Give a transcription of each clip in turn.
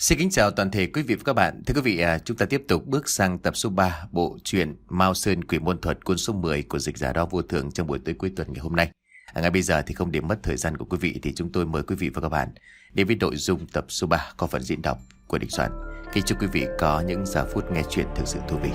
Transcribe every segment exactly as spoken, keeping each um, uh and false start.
Xin kính chào toàn thể quý vị và các bạn. Thưa quý vị, à, chúng ta tiếp tục bước sang tập số ba bộ truyện Mao Sơn Quỷ Môn Thuật cuốn số mười của dịch giả Đao Vô Thường trong buổi tối cuối tuần ngày hôm nay. À, ngay bây giờ thì không để mất thời gian của quý vị thì chúng tôi mời quý vị và các bạn đến với nội dung tập số ba có phần diễn đọc của Đình Soạn. Kính chúc quý vị có những giờ phút nghe chuyện thực sự thú vị.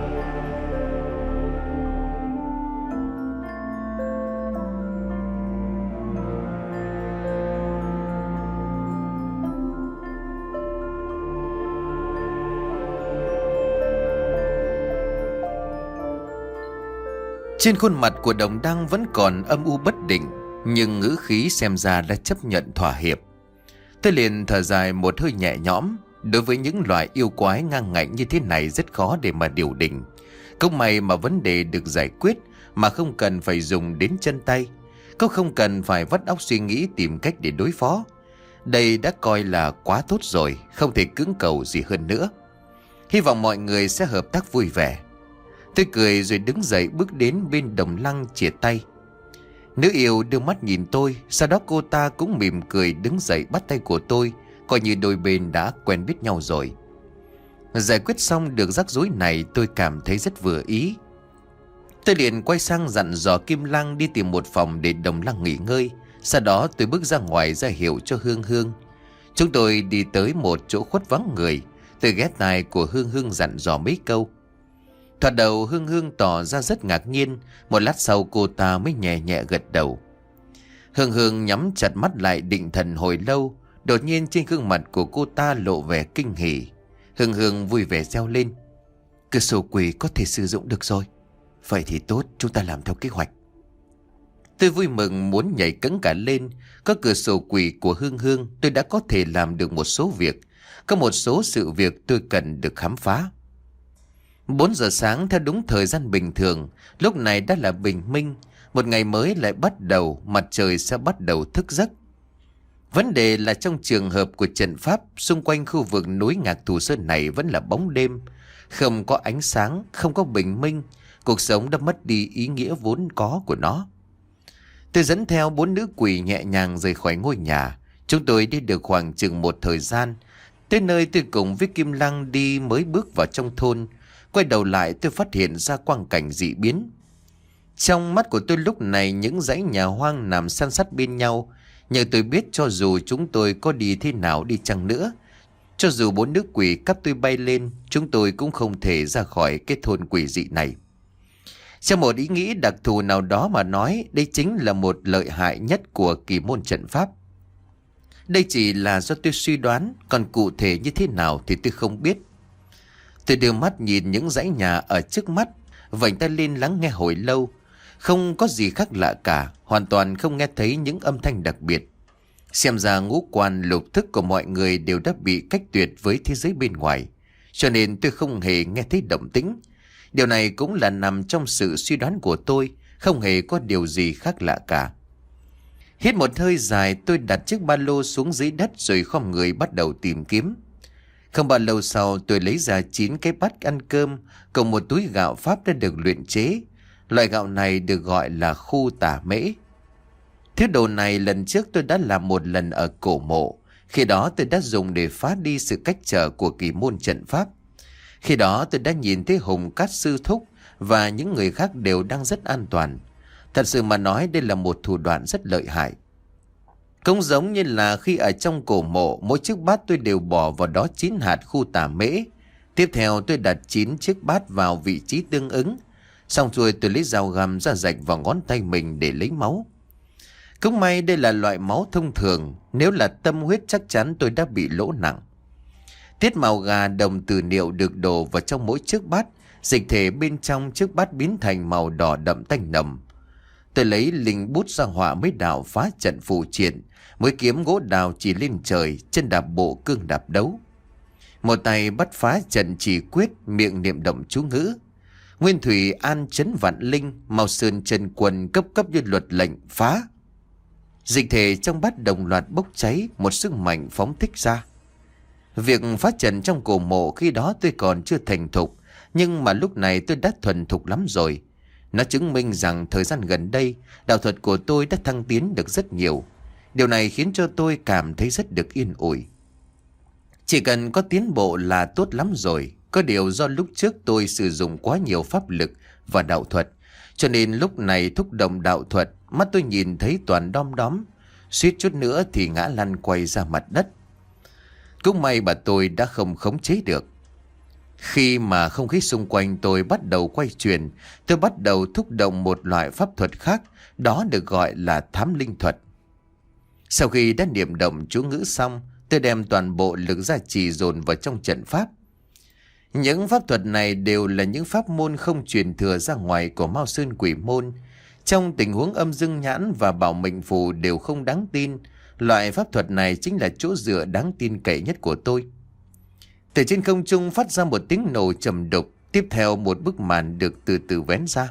Trên khuôn mặt của Đồng Đăng vẫn còn âm u bất định, nhưng ngữ khí xem ra đã chấp nhận thỏa hiệp. Tôi liền thở dài một hơi nhẹ nhõm. Đối với những loại yêu quái ngang ngạnh như thế này rất khó để mà điều đình. Không may mà vấn đề được giải quyết mà không cần phải dùng đến chân tay. Cũng không cần phải vắt óc suy nghĩ tìm cách để đối phó. Đây đã coi là quá tốt rồi, không thể cưỡng cầu gì hơn nữa. Hy vọng mọi người sẽ hợp tác vui vẻ. Tôi cười rồi đứng dậy bước đến bên Đồng Lăng chìa tay. Nữ yêu đưa mắt nhìn tôi, sau đó cô ta cũng mỉm cười đứng dậy bắt tay của tôi, coi như đôi bên đã quen biết nhau rồi. Giải quyết xong được rắc rối này tôi cảm thấy rất vừa ý. Tôi liền quay sang dặn dò Kim Lăng đi tìm một phòng để Đồng Lăng nghỉ ngơi. Sau đó tôi bước ra ngoài ra hiệu cho Hương Hương. Chúng tôi đi tới một chỗ khuất vắng người. Tôi ghé tai của Hương Hương dặn dò mấy câu. Thoạt đầu Hương Hương tỏ ra rất ngạc nhiên. Một lát sau cô ta mới nhẹ nhẹ gật đầu. Hương Hương nhắm chặt mắt lại định thần hồi lâu. Đột nhiên trên gương mặt của cô ta lộ vẻ kinh hỉ. Hương Hương vui vẻ reo lên. Cửa sổ quỷ có thể sử dụng được rồi. Vậy thì tốt, chúng ta làm theo kế hoạch. Tôi vui mừng muốn nhảy cẫng cả lên. Có cửa sổ quỷ của Hương Hương, tôi đã có thể làm được một số việc. Có một số sự việc tôi cần được khám phá. Bốn giờ sáng theo đúng thời gian bình thường. Lúc này đã là bình minh. Một ngày mới lại bắt đầu. Mặt trời sẽ bắt đầu thức giấc. Vấn đề là trong trường hợp của trận pháp, xung quanh khu vực núi Ngạc Thù Sơn này vẫn là bóng đêm. Không có ánh sáng, không có bình minh. Cuộc sống đã mất đi ý nghĩa vốn có của nó. Tôi dẫn theo bốn nữ quỷ nhẹ nhàng rời khỏi ngôi nhà. Chúng tôi đi được khoảng chừng một thời gian. Tới nơi tôi cùng với Kim Lăng đi mới bước vào trong thôn. Quay đầu lại tôi phát hiện ra quang cảnh dị biến. Trong mắt của tôi lúc này những dãy nhà hoang nằm san sát bên nhau. Nhưng tôi biết cho dù chúng tôi có đi thế nào đi chăng nữa, cho dù bốn nữ quỷ cắp tôi bay lên, chúng tôi cũng không thể ra khỏi cái thôn quỷ dị này. Trong một ý nghĩ đặc thù nào đó mà nói, đây chính là một lợi hại nhất của kỳ môn trận pháp. Đây chỉ là do tôi suy đoán, còn cụ thể như thế nào thì tôi không biết. Tôi đưa mắt nhìn những dãy nhà ở trước mắt, vành tay lên lắng nghe hồi lâu. Không có gì khác lạ cả, hoàn toàn không nghe thấy những âm thanh đặc biệt. Xem ra ngũ quan lục thức của mọi người đều đã bị cách tuyệt với thế giới bên ngoài. Cho nên tôi không hề nghe thấy động tĩnh. Điều này cũng là nằm trong sự suy đoán của tôi, không hề có điều gì khác lạ cả. Hít một hơi dài, tôi đặt chiếc ba lô xuống dưới đất rồi khom người bắt đầu tìm kiếm. Không bao lâu sau tôi lấy ra chín cái bát ăn cơm cùng một túi gạo Pháp đã được luyện chế. Loại gạo này được gọi là khu tả mễ. Thứ đồ này lần trước tôi đã làm một lần ở cổ mộ. Khi đó tôi đã dùng để phá đi sự cách trở của kỳ môn trận pháp. Khi đó tôi đã nhìn thấy Hùng Cát Sư Thúc và những người khác đều đang rất an toàn. Thật sự mà nói đây là một thủ đoạn rất lợi hại. Cũng giống như là khi ở trong cổ mộ, mỗi chiếc bát tôi đều bỏ vào đó chín hạt khu tả mễ. Tiếp theo tôi đặt chín chiếc bát vào vị trí tương ứng. Xong rồi tôi lấy dao găm ra rạch vào ngón tay mình để lấy máu. Cũng may đây là loại máu thông thường. Nếu là tâm huyết chắc chắn tôi đã bị lỗ nặng. Tiết màu gà đồng tử niệu được đổ vào trong mỗi chiếc bát. Dịch thể bên trong chiếc bát biến thành màu đỏ đậm tanh nồng. Tôi lấy linh bút ra họa mấy đạo phá trận phù triện. Mới kiếm gỗ đào chỉ lên trời, chân đạp bộ cương đạp đấu. Một tay bắt phá trận chỉ quyết, miệng niệm động chú ngữ. Nguyên thủy an chấn vạn linh, màu sơn chân quần cấp cấp như luật lệnh phá. Dịch thể trong bát đồng loạt bốc cháy, một sức mạnh phóng thích ra. Việc phá trận trong cổ mộ khi đó tôi còn chưa thành thục, nhưng mà lúc này tôi đã thuần thục lắm rồi. Nó chứng minh rằng thời gian gần đây, đạo thuật của tôi đã thăng tiến được rất nhiều. Điều này khiến cho tôi cảm thấy rất được yên ủi. Chỉ cần có tiến bộ là tốt lắm rồi. Có điều do lúc trước tôi sử dụng quá nhiều pháp lực và đạo thuật, cho nên lúc này thúc động đạo thuật, mắt tôi nhìn thấy toàn đom đóm, suýt chút nữa thì ngã lăn quay ra mặt đất. Cũng may bà tôi đã không khống chế được. Khi mà không khí xung quanh tôi bắt đầu quay chuyển, tôi bắt đầu thúc động một loại pháp thuật khác, đó được gọi là thám linh thuật. Sau khi đã niệm động chú ngữ xong, tôi đem toàn bộ lực gia trì dồn vào trong trận pháp. Những pháp thuật này đều là những pháp môn không truyền thừa ra ngoài của Mao Sơn Quỷ Môn. Trong tình huống âm dương nhãn và bảo mệnh phù đều không đáng tin, loại pháp thuật này chính là chỗ dựa đáng tin cậy nhất của tôi. Từ trên không trung phát ra một tiếng nổ trầm đục, tiếp theo một bức màn được từ từ vén ra.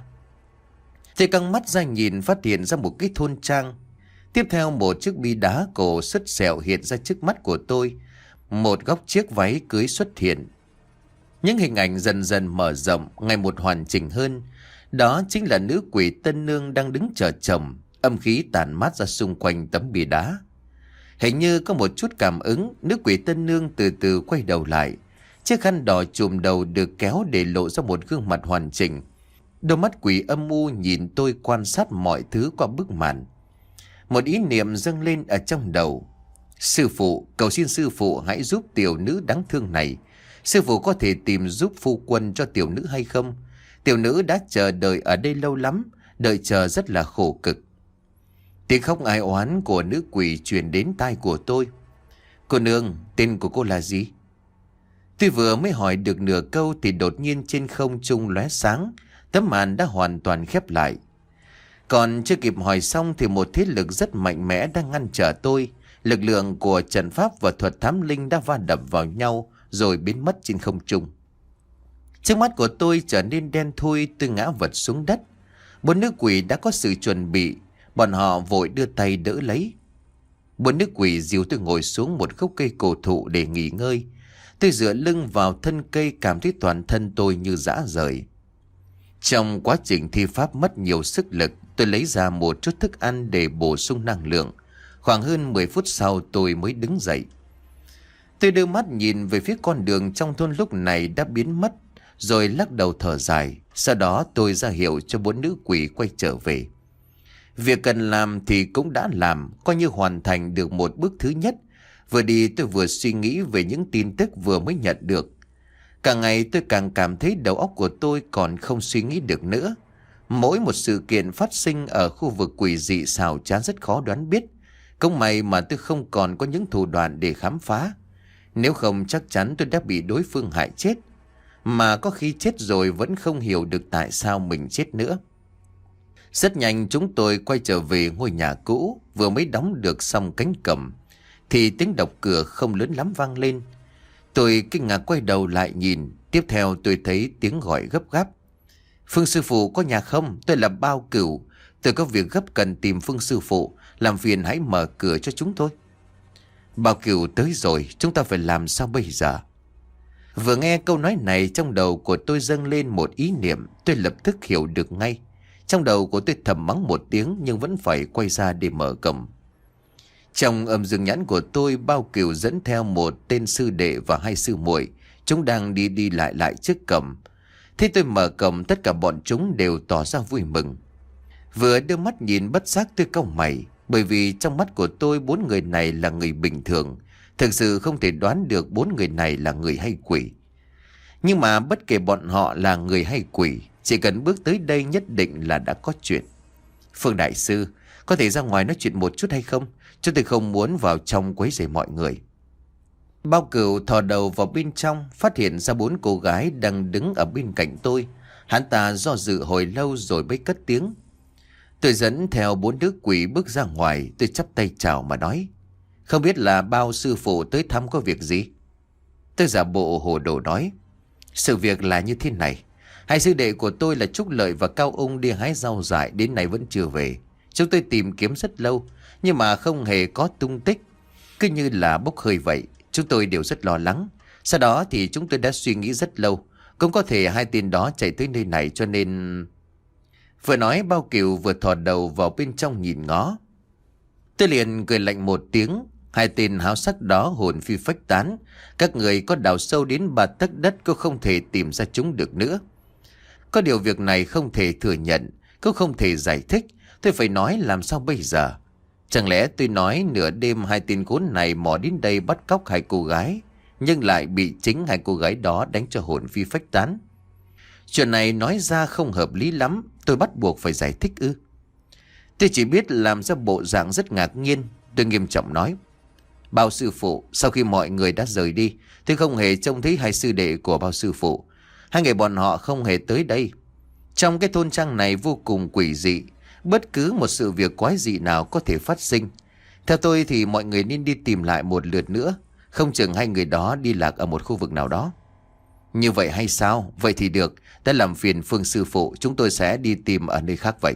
Tôi căng mắt ra nhìn, phát hiện ra một cái thôn trang. Tiếp theo một chiếc bi đá cổ sứt sẹo hiện ra trước mắt của tôi. Một góc chiếc váy cưới xuất hiện. Những hình ảnh dần dần mở rộng, ngày một hoàn chỉnh hơn. Đó chính là nữ quỷ tân nương đang đứng chờ chồng, âm khí tản mát ra xung quanh tấm bia đá. Hình như có một chút cảm ứng, nữ quỷ tân nương từ từ quay đầu lại. Chiếc khăn đỏ trùm đầu được kéo để lộ ra một gương mặt hoàn chỉnh. Đôi mắt quỷ âm u nhìn tôi quan sát mọi thứ qua bức màn. Một ý niệm dâng lên ở trong đầu. Sư phụ, cầu xin sư phụ hãy giúp tiểu nữ đáng thương này. Sư phụ có thể tìm giúp phu quân cho tiểu nữ hay không? Tiểu nữ đã chờ đợi ở đây lâu lắm, đợi chờ rất là khổ cực. Tiếng khóc ai oán của nữ quỷ truyền đến tai của tôi. Cô nương, tên của cô là gì? Tôi vừa mới hỏi được nửa câu thì đột nhiên trên không trung lóe sáng, tấm màn đã hoàn toàn khép lại. Còn chưa kịp hỏi xong thì một thế lực rất mạnh mẽ đang ngăn trở tôi. Lực lượng của trận pháp và thuật thám linh đã va đập vào nhau rồi biến mất trên không trung. Trước mắt của tôi trở nên đen thui, tôi ngã vật xuống đất. Bốn nữ quỷ đã có sự chuẩn bị, bọn họ vội đưa tay đỡ lấy. Bốn nữ quỷ dìu tôi ngồi xuống một gốc cây cổ thụ để nghỉ ngơi. Tôi dựa lưng vào thân cây, cảm thấy toàn thân tôi như rã rời. Trong quá trình thi pháp mất nhiều sức lực, tôi lấy ra một chút thức ăn để bổ sung năng lượng. Khoảng hơn mười phút sau tôi mới đứng dậy. Tôi đưa mắt nhìn về phía con đường trong thôn lúc này đã biến mất, rồi lắc đầu thở dài. Sau đó tôi ra hiệu cho bốn nữ quỷ quay trở về. Việc cần làm thì cũng đã làm, coi như hoàn thành được một bước thứ nhất. Vừa đi tôi vừa suy nghĩ về những tin tức vừa mới nhận được. Càng ngày tôi càng cảm thấy đầu óc của tôi còn không suy nghĩ được nữa. Mỗi một sự kiện phát sinh ở khu vực quỷ dị xảo trá rất khó đoán biết. Cũng may mà tôi không còn có những thủ đoạn để khám phá. Nếu không chắc chắn tôi đã bị đối phương hại chết. Mà có khi chết rồi vẫn không hiểu được tại sao mình chết nữa. Rất nhanh chúng tôi quay trở về ngôi nhà cũ. Vừa mới đóng được xong cánh cổng thì tiếng đập cửa không lớn lắm vang lên. Tôi kinh ngạc quay đầu lại nhìn. Tiếp theo tôi thấy tiếng gọi gấp gáp. Phương sư phụ có nhà không? Tôi là Bao Cửu. Tôi có việc gấp cần tìm Phương sư phụ. Làm phiền hãy mở cửa cho chúng tôi. Bao Cửu tới rồi, chúng ta phải làm sao bây giờ? Vừa nghe câu nói này, trong đầu của tôi dâng lên một ý niệm. Tôi lập tức hiểu được ngay. Trong đầu của tôi thầm mắng một tiếng nhưng vẫn phải quay ra để mở cổng. Trong âm dương nhãn của tôi, Bao Cửu dẫn theo một tên sư đệ và hai sư muội. Chúng đang đi đi lại lại trước cổng. Thế tôi mở cổng, tất cả bọn chúng đều tỏ ra vui mừng. Vừa đưa mắt nhìn bất giác tôi cau mày. Bởi vì trong mắt của tôi bốn người này là người bình thường. Thực sự không thể đoán được bốn người này là người hay quỷ. Nhưng mà bất kể bọn họ là người hay quỷ, chỉ cần bước tới đây nhất định là đã có chuyện. Phương đại sư, có thể ra ngoài nói chuyện một chút hay không? Chúng tôi không muốn vào trong quấy rầy mọi người. Bao Cửu thò đầu vào bên trong, phát hiện ra bốn cô gái đang đứng ở bên cạnh tôi. Hắn ta do dự hồi lâu rồi mới cất tiếng. Tôi dẫn theo bốn đứa quỷ bước ra ngoài. Tôi chắp tay chào mà nói, không biết là Bao sư phụ tới thăm có việc gì? Tôi giả bộ hồ đồ nói, sự việc là như thế này. Hai sư đệ của tôi là Trúc Lợi và Cao Ung đi hái rau dại, đến nay vẫn chưa về. Chúng tôi tìm kiếm rất lâu nhưng mà không hề có tung tích, cứ như là bốc hơi vậy. Chúng tôi đều rất lo lắng. Sau đó thì chúng tôi đã suy nghĩ rất lâu, cũng có thể hai tên đó chạy tới nơi này cho nên... Vừa nói Bao Cửu vừa thò đầu vào bên trong nhìn ngó. Tôi liền cười lạnh một tiếng. Hai tên háo sắc đó hồn phi phách tán. Các người có đào sâu đến ba tấc đất cũng không thể tìm ra chúng được nữa. Có điều việc này không thể thừa nhận, cũng không thể giải thích. Tôi phải nói làm sao bây giờ? Chẳng lẽ tôi nói nửa đêm hai tên khốn này mò đến đây bắt cóc hai cô gái, nhưng lại bị chính hai cô gái đó đánh cho hồn phi phách tán? Chuyện này nói ra không hợp lý lắm. Tôi bắt buộc phải giải thích ư? Tôi chỉ biết làm ra bộ dạng rất ngạc nhiên. Tôi nghiêm trọng nói: Bao sư phụ, sau khi mọi người đã rời đi, tôi không hề trông thấy hai sư đệ của bao sư phụ. Hai người bọn họ không hề tới đây. Trong cái thôn trang này vô cùng quỷ dị. Bất cứ một sự việc quái dị nào có thể phát sinh. Theo tôi thì mọi người nên đi tìm lại một lượt nữa. Không chừng hai người đó đi lạc ở một khu vực nào đó. Như vậy hay sao? Vậy thì được. Đã làm phiền Phương sư phụ, chúng tôi sẽ đi tìm ở nơi khác vậy.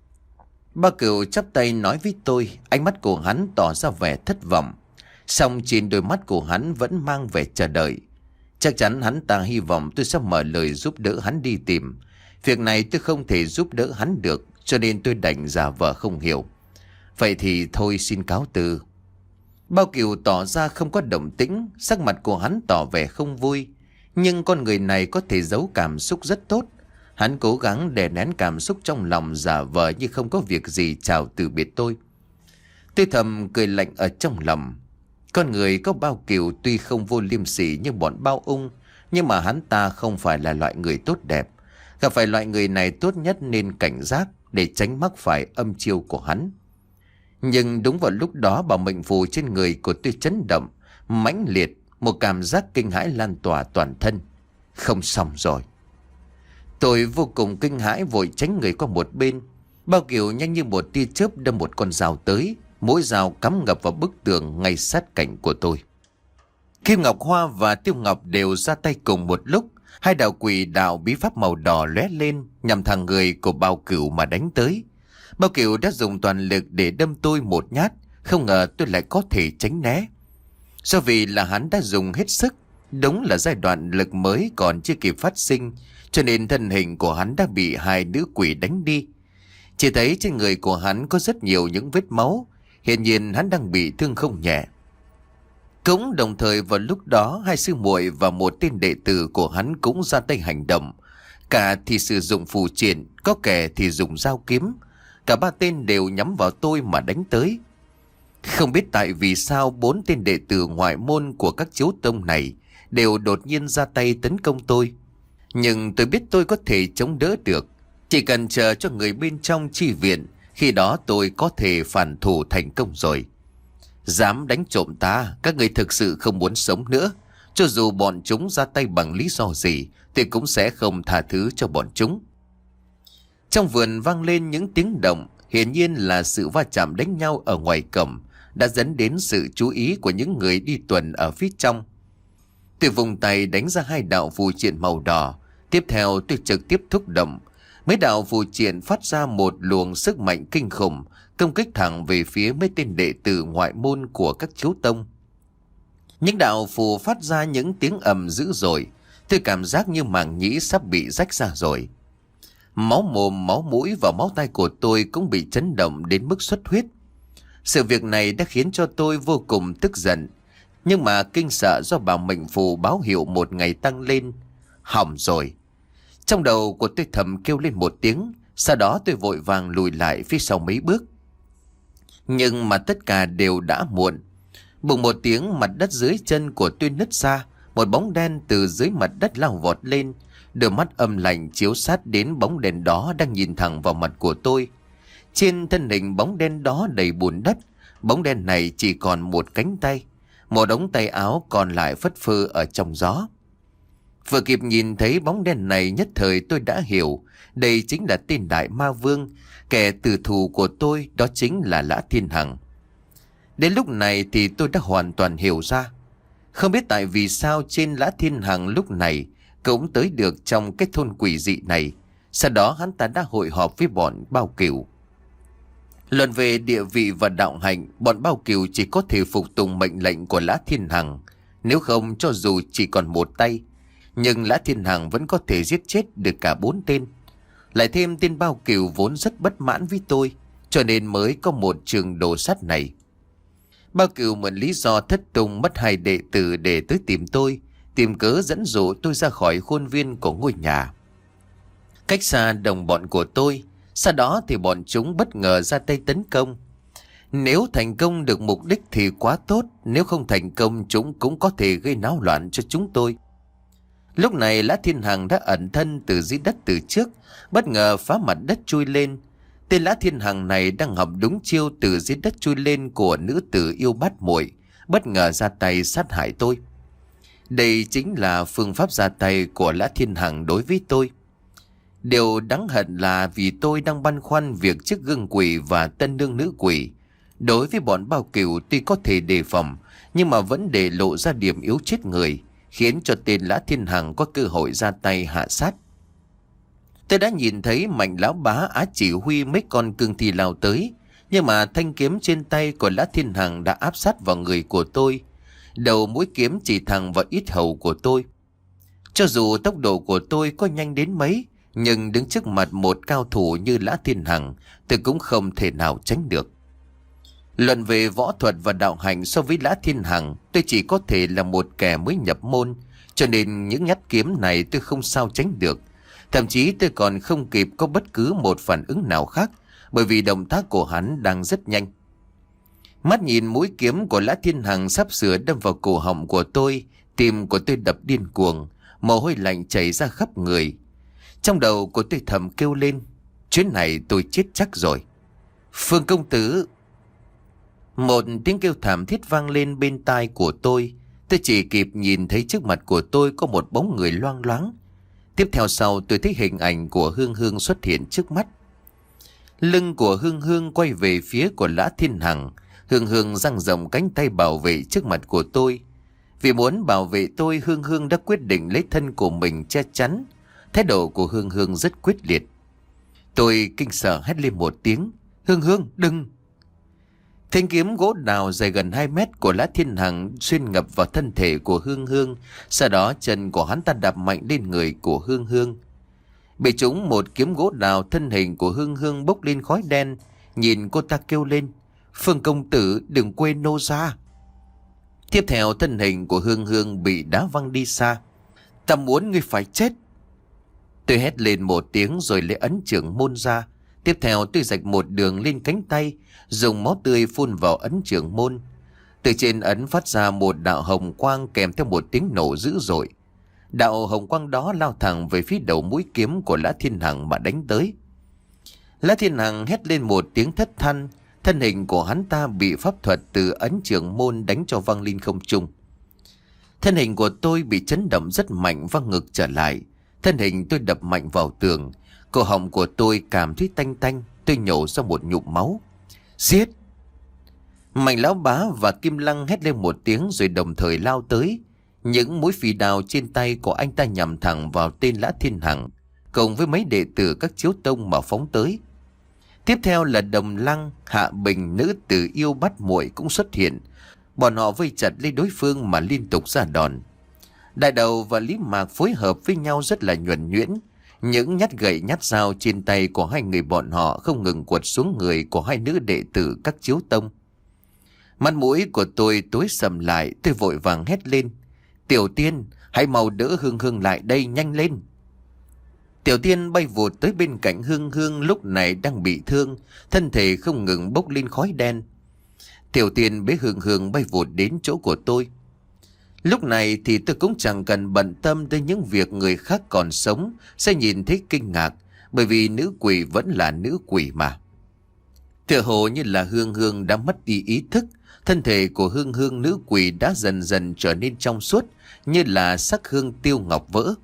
Ba Cửu chắp tay nói với tôi. Ánh mắt của hắn tỏ ra vẻ thất vọng. Song trên đôi mắt của hắn vẫn mang vẻ chờ đợi. Chắc chắn hắn ta hy vọng tôi sẽ mở lời giúp đỡ hắn đi tìm. Việc này tôi không thể giúp đỡ hắn được, cho nên tôi đành giả vờ không hiểu. Vậy thì thôi, xin cáo từ. Bao Cửu tỏ ra không có động tĩnh. Sắc mặt của hắn tỏ vẻ không vui. Nhưng con người này có thể giấu cảm xúc rất tốt. Hắn cố gắng đè nén cảm xúc trong lòng, giả vờ như không có việc gì chào từ biệt tôi. Tôi thầm cười lạnh ở trong lòng. Con người có Bao Cửu tuy không vô liêm sỉ như bọn Bao Ung, nhưng mà hắn ta không phải là loại người tốt đẹp. Gặp phải loại người này tốt nhất nên cảnh giác để tránh mắc phải âm chiêu của hắn. Nhưng đúng vào lúc đó, bảo mệnh phù trên người của tôi chấn động mãnh liệt, một cảm giác kinh hãi lan tỏa toàn thân. Không xong rồi. Tôi vô cùng kinh hãi vội tránh người qua một bên. Bao Cửu nhanh như một tia chớp đâm một con dao tới. Mỗi dao cắm ngập vào bức tường ngay sát cạnh của tôi. Kim Ngọc Hoa và Tiêu Ngọc đều ra tay cùng một lúc. Hai đạo quỷ đạo bí pháp màu đỏ lóe lên nhằm thẳng người của Bao Cửu mà đánh tới. Bao Cửu đã dùng toàn lực để đâm tôi một nhát. Không ngờ tôi lại có thể tránh né. Do vì là hắn đã dùng hết sức. Đúng là giai đoạn lực mới còn chưa kịp phát sinh, cho nên thân hình của hắn đã bị hai nữ quỷ đánh đi. Chỉ thấy trên người của hắn có rất nhiều những vết máu. Hiện nhiên hắn đang bị thương không nhẹ. Cũng đồng thời vào lúc đó, hai sư muội và một tên đệ tử của hắn cũng ra tay hành động. Cả thì sử dụng phù triện, có kẻ thì dùng dao kiếm. Cả ba tên đều nhắm vào tôi mà đánh tới. Không biết tại vì sao bốn tên đệ tử ngoại môn của các chiếu tông này đều đột nhiên ra tay tấn công tôi. Nhưng tôi biết tôi có thể chống đỡ được. Chỉ cần chờ cho người bên trong chi viện, khi đó tôi có thể phản thủ thành công rồi. Dám đánh trộm ta, các người thực sự không muốn sống nữa. Cho dù bọn chúng ra tay bằng lý do gì, thì cũng sẽ không tha thứ cho bọn chúng. Trong vườn vang lên những tiếng động. Hiển nhiên là sự va chạm đánh nhau ở ngoài cổng đã dẫn đến sự chú ý của những người đi tuần ở phía trong. Tôi vùng tay đánh ra hai đạo phù triện màu đỏ. Tiếp theo tôi trực tiếp thúc động. Mấy đạo phù triện phát ra một luồng sức mạnh kinh khủng, công kích thẳng về phía mấy tên đệ tử ngoại môn của các chiếu tông. Những đạo phù phát ra những tiếng ầm dữ dội. Tôi cảm giác như màng nhĩ sắp bị rách ra rồi. Máu mồm, máu mũi và máu tai của tôi cũng bị chấn động đến mức xuất huyết. Sự việc này đã khiến cho tôi vô cùng tức giận. Nhưng mà kinh sợ do bảo mệnh phù báo hiệu một ngày tăng lên. Hỏng rồi. Trong đầu của tôi thầm kêu lên một tiếng. Sau đó tôi vội vàng lùi lại phía sau mấy bước. Nhưng mà tất cả đều đã muộn. Bùng một tiếng, mặt đất dưới chân của tôi nứt ra. Một bóng đen từ dưới mặt đất lao vọt lên. Đôi mắt âm lạnh chiếu sát đến bóng đèn đó đang nhìn thẳng vào mặt của tôi. Trên thân hình bóng đen đó đầy bùn đất. Bóng đen này chỉ còn một cánh tay. Một ống tay áo còn lại phất phơ ở trong gió. Vừa kịp nhìn thấy bóng đen này, nhất thời tôi đã hiểu. Đây chính là tên Đại Ma Vương. Kẻ tử thù của tôi đó chính là Lã Thiên Hằng. Đến lúc này thì tôi đã hoàn toàn hiểu ra. Không biết tại vì sao trên Lã Thiên Hằng lúc này cũng tới được trong cái thôn quỷ dị này. Sau đó hắn ta đã hội họp với bọn Bao Cửu. Luận về địa vị và đạo hạnh, bọn Bao Cửu chỉ có thể phục tùng mệnh lệnh của Lã Thiên Hằng. Nếu không, cho dù chỉ còn một tay, nhưng Lã Thiên Hằng vẫn có thể giết chết được cả bốn tên. Lại thêm tên Bao Cửu vốn rất bất mãn với tôi, cho nên mới có một trường đồ sắt này. Bao Cửu mượn lý do thất tung mất hai đệ tử để tới tìm tôi, tìm cớ dẫn dụ tôi ra khỏi khuôn viên của ngôi nhà. Cách xa đồng bọn của tôi, sau đó thì bọn chúng bất ngờ ra tay tấn công. Nếu thành công được mục đích thì quá tốt, nếu không thành công chúng cũng có thể gây náo loạn cho chúng tôi. Lúc này Lã Thiên Hằng đã ẩn thân từ dưới đất từ trước, bất ngờ phá mặt đất chui lên. Tên Lã Thiên Hằng này đang học đúng chiêu từ dưới đất chui lên của nữ tử yêu bát muội, bất ngờ ra tay sát hại tôi. Đây chính là phương pháp ra tay của Lã Thiên Hằng đối với tôi. Điều đáng hận là vì tôi đang băn khoăn việc chiếc gương quỷ và tân nương nữ quỷ. Đối với bọn Bao Cửu tuy có thể đề phòng, nhưng mà vẫn để lộ ra điểm yếu chết người, khiến cho tên Lã Thiên Hằng có cơ hội ra tay hạ sát. Tôi đã nhìn thấy Mạnh lão bá Á chỉ huy mấy con cương thi lao tới, nhưng mà thanh kiếm trên tay của Lã Thiên Hằng đã áp sát vào người của tôi. Đầu mũi kiếm chỉ thẳng vào yết hầu của tôi. Cho dù tốc độ của tôi có nhanh đến mấy, nhưng đứng trước mặt một cao thủ như Lã Thiên Hằng, tôi cũng không thể nào tránh được. Luận về võ thuật và đạo hành so với Lã Thiên Hằng, tôi chỉ có thể là một kẻ mới nhập môn, cho nên những nhát kiếm này tôi không sao tránh được. Thậm chí tôi còn không kịp có bất cứ một phản ứng nào khác, bởi vì động tác của hắn đang rất nhanh. Mắt nhìn mũi kiếm của Lã Thiên Hằng sắp sửa đâm vào cổ họng của tôi, tim của tôi đập điên cuồng, mồ hôi lạnh chảy ra khắp người. Trong đầu của tôi thầm kêu lên, chuyến này tôi chết chắc rồi. Phương công tử! Một tiếng kêu thảm thiết vang lên bên tai của tôi. Tôi chỉ kịp nhìn thấy trước mặt của tôi có một bóng người loang loáng. Tiếp theo sau tôi thấy hình ảnh của Hương Hương xuất hiện trước mắt. Lưng của Hương Hương quay về phía của Lã Thiên Hằng. Hương Hương dang rộng cánh tay bảo vệ trước mặt của tôi. Vì muốn bảo vệ tôi, Hương Hương đã quyết định lấy thân của mình che chắn. Thái độ của Hương Hương rất quyết liệt. Tôi kinh sợ hét lên một tiếng, Hương Hương đừng! Thanh kiếm gỗ đào dài gần hai mét của Lã Thiên Hằng xuyên ngập vào thân thể của Hương Hương. Sau đó chân của hắn ta đạp mạnh lên người của Hương Hương. Bị trúng một kiếm gỗ đào, thân hình của Hương Hương bốc lên khói đen. Nhìn cô ta kêu lên, Phương công tử đừng quên nô ra. Tiếp theo thân hình của Hương Hương bị đá văng đi xa. Ta muốn ngươi phải chết! Tôi hét lên một tiếng rồi lấy ấn trưởng môn ra. Tiếp theo tôi rạch một đường lên cánh tay, dùng máu tươi phun vào ấn trưởng môn. Từ trên ấn phát ra một đạo hồng quang kèm theo một tiếng nổ dữ dội. Đạo hồng quang đó lao thẳng về phía đầu mũi kiếm của Lã Thiên Hằng mà đánh tới. Lã Thiên Hằng hét lên một tiếng thất thanh, thân hình của hắn ta bị pháp thuật từ ấn trưởng môn đánh cho văng lên không trung. Thân hình của tôi bị chấn động rất mạnh, văng ngược trở lại. Thân hình tôi đập mạnh vào tường. Cổ họng của tôi cảm thấy tanh tanh. Tôi nhổ ra một nhụm máu. Giết! Mạnh lão bá và Kim Lăng hét lên một tiếng rồi đồng thời lao tới. Những mũi phi đao trên tay của anh ta nhằm thẳng vào tên Lã Thiên Hằng, cùng với mấy đệ tử các chiếu tông mà phóng tới. Tiếp theo là Đồng Lăng, Hạ Bình, nữ tử yêu bát muội cũng xuất hiện. Bọn họ vây chặt lấy đối phương mà liên tục ra đòn. Đại Đầu và Lý Mạc phối hợp với nhau rất là nhuần nhuyễn. Những nhát gậy nhát dao trên tay của hai người bọn họ không ngừng quật xuống người của hai nữ đệ tử các chiếu tông. Mắt mũi của tôi tối sầm lại, tôi vội vàng hét lên, Tiểu Tiên, hãy mau đỡ Hương Hương lại đây, nhanh lên! Tiểu Tiên bay vụt tới bên cạnh Hương Hương lúc này đang bị thương, thân thể không ngừng bốc lên khói đen. Tiểu Tiên bế Hương Hương bay vụt đến chỗ của tôi. Lúc này thì tôi cũng chẳng cần bận tâm tới những việc người khác còn sống sẽ nhìn thấy kinh ngạc, bởi vì nữ quỷ vẫn là nữ quỷ mà. Tựa hồ như là Hương Hương đã mất đi ý thức, thân thể của Hương Hương nữ quỷ đã dần dần trở nên trong suốt, như là sắc hương tiêu ngọc vỡ.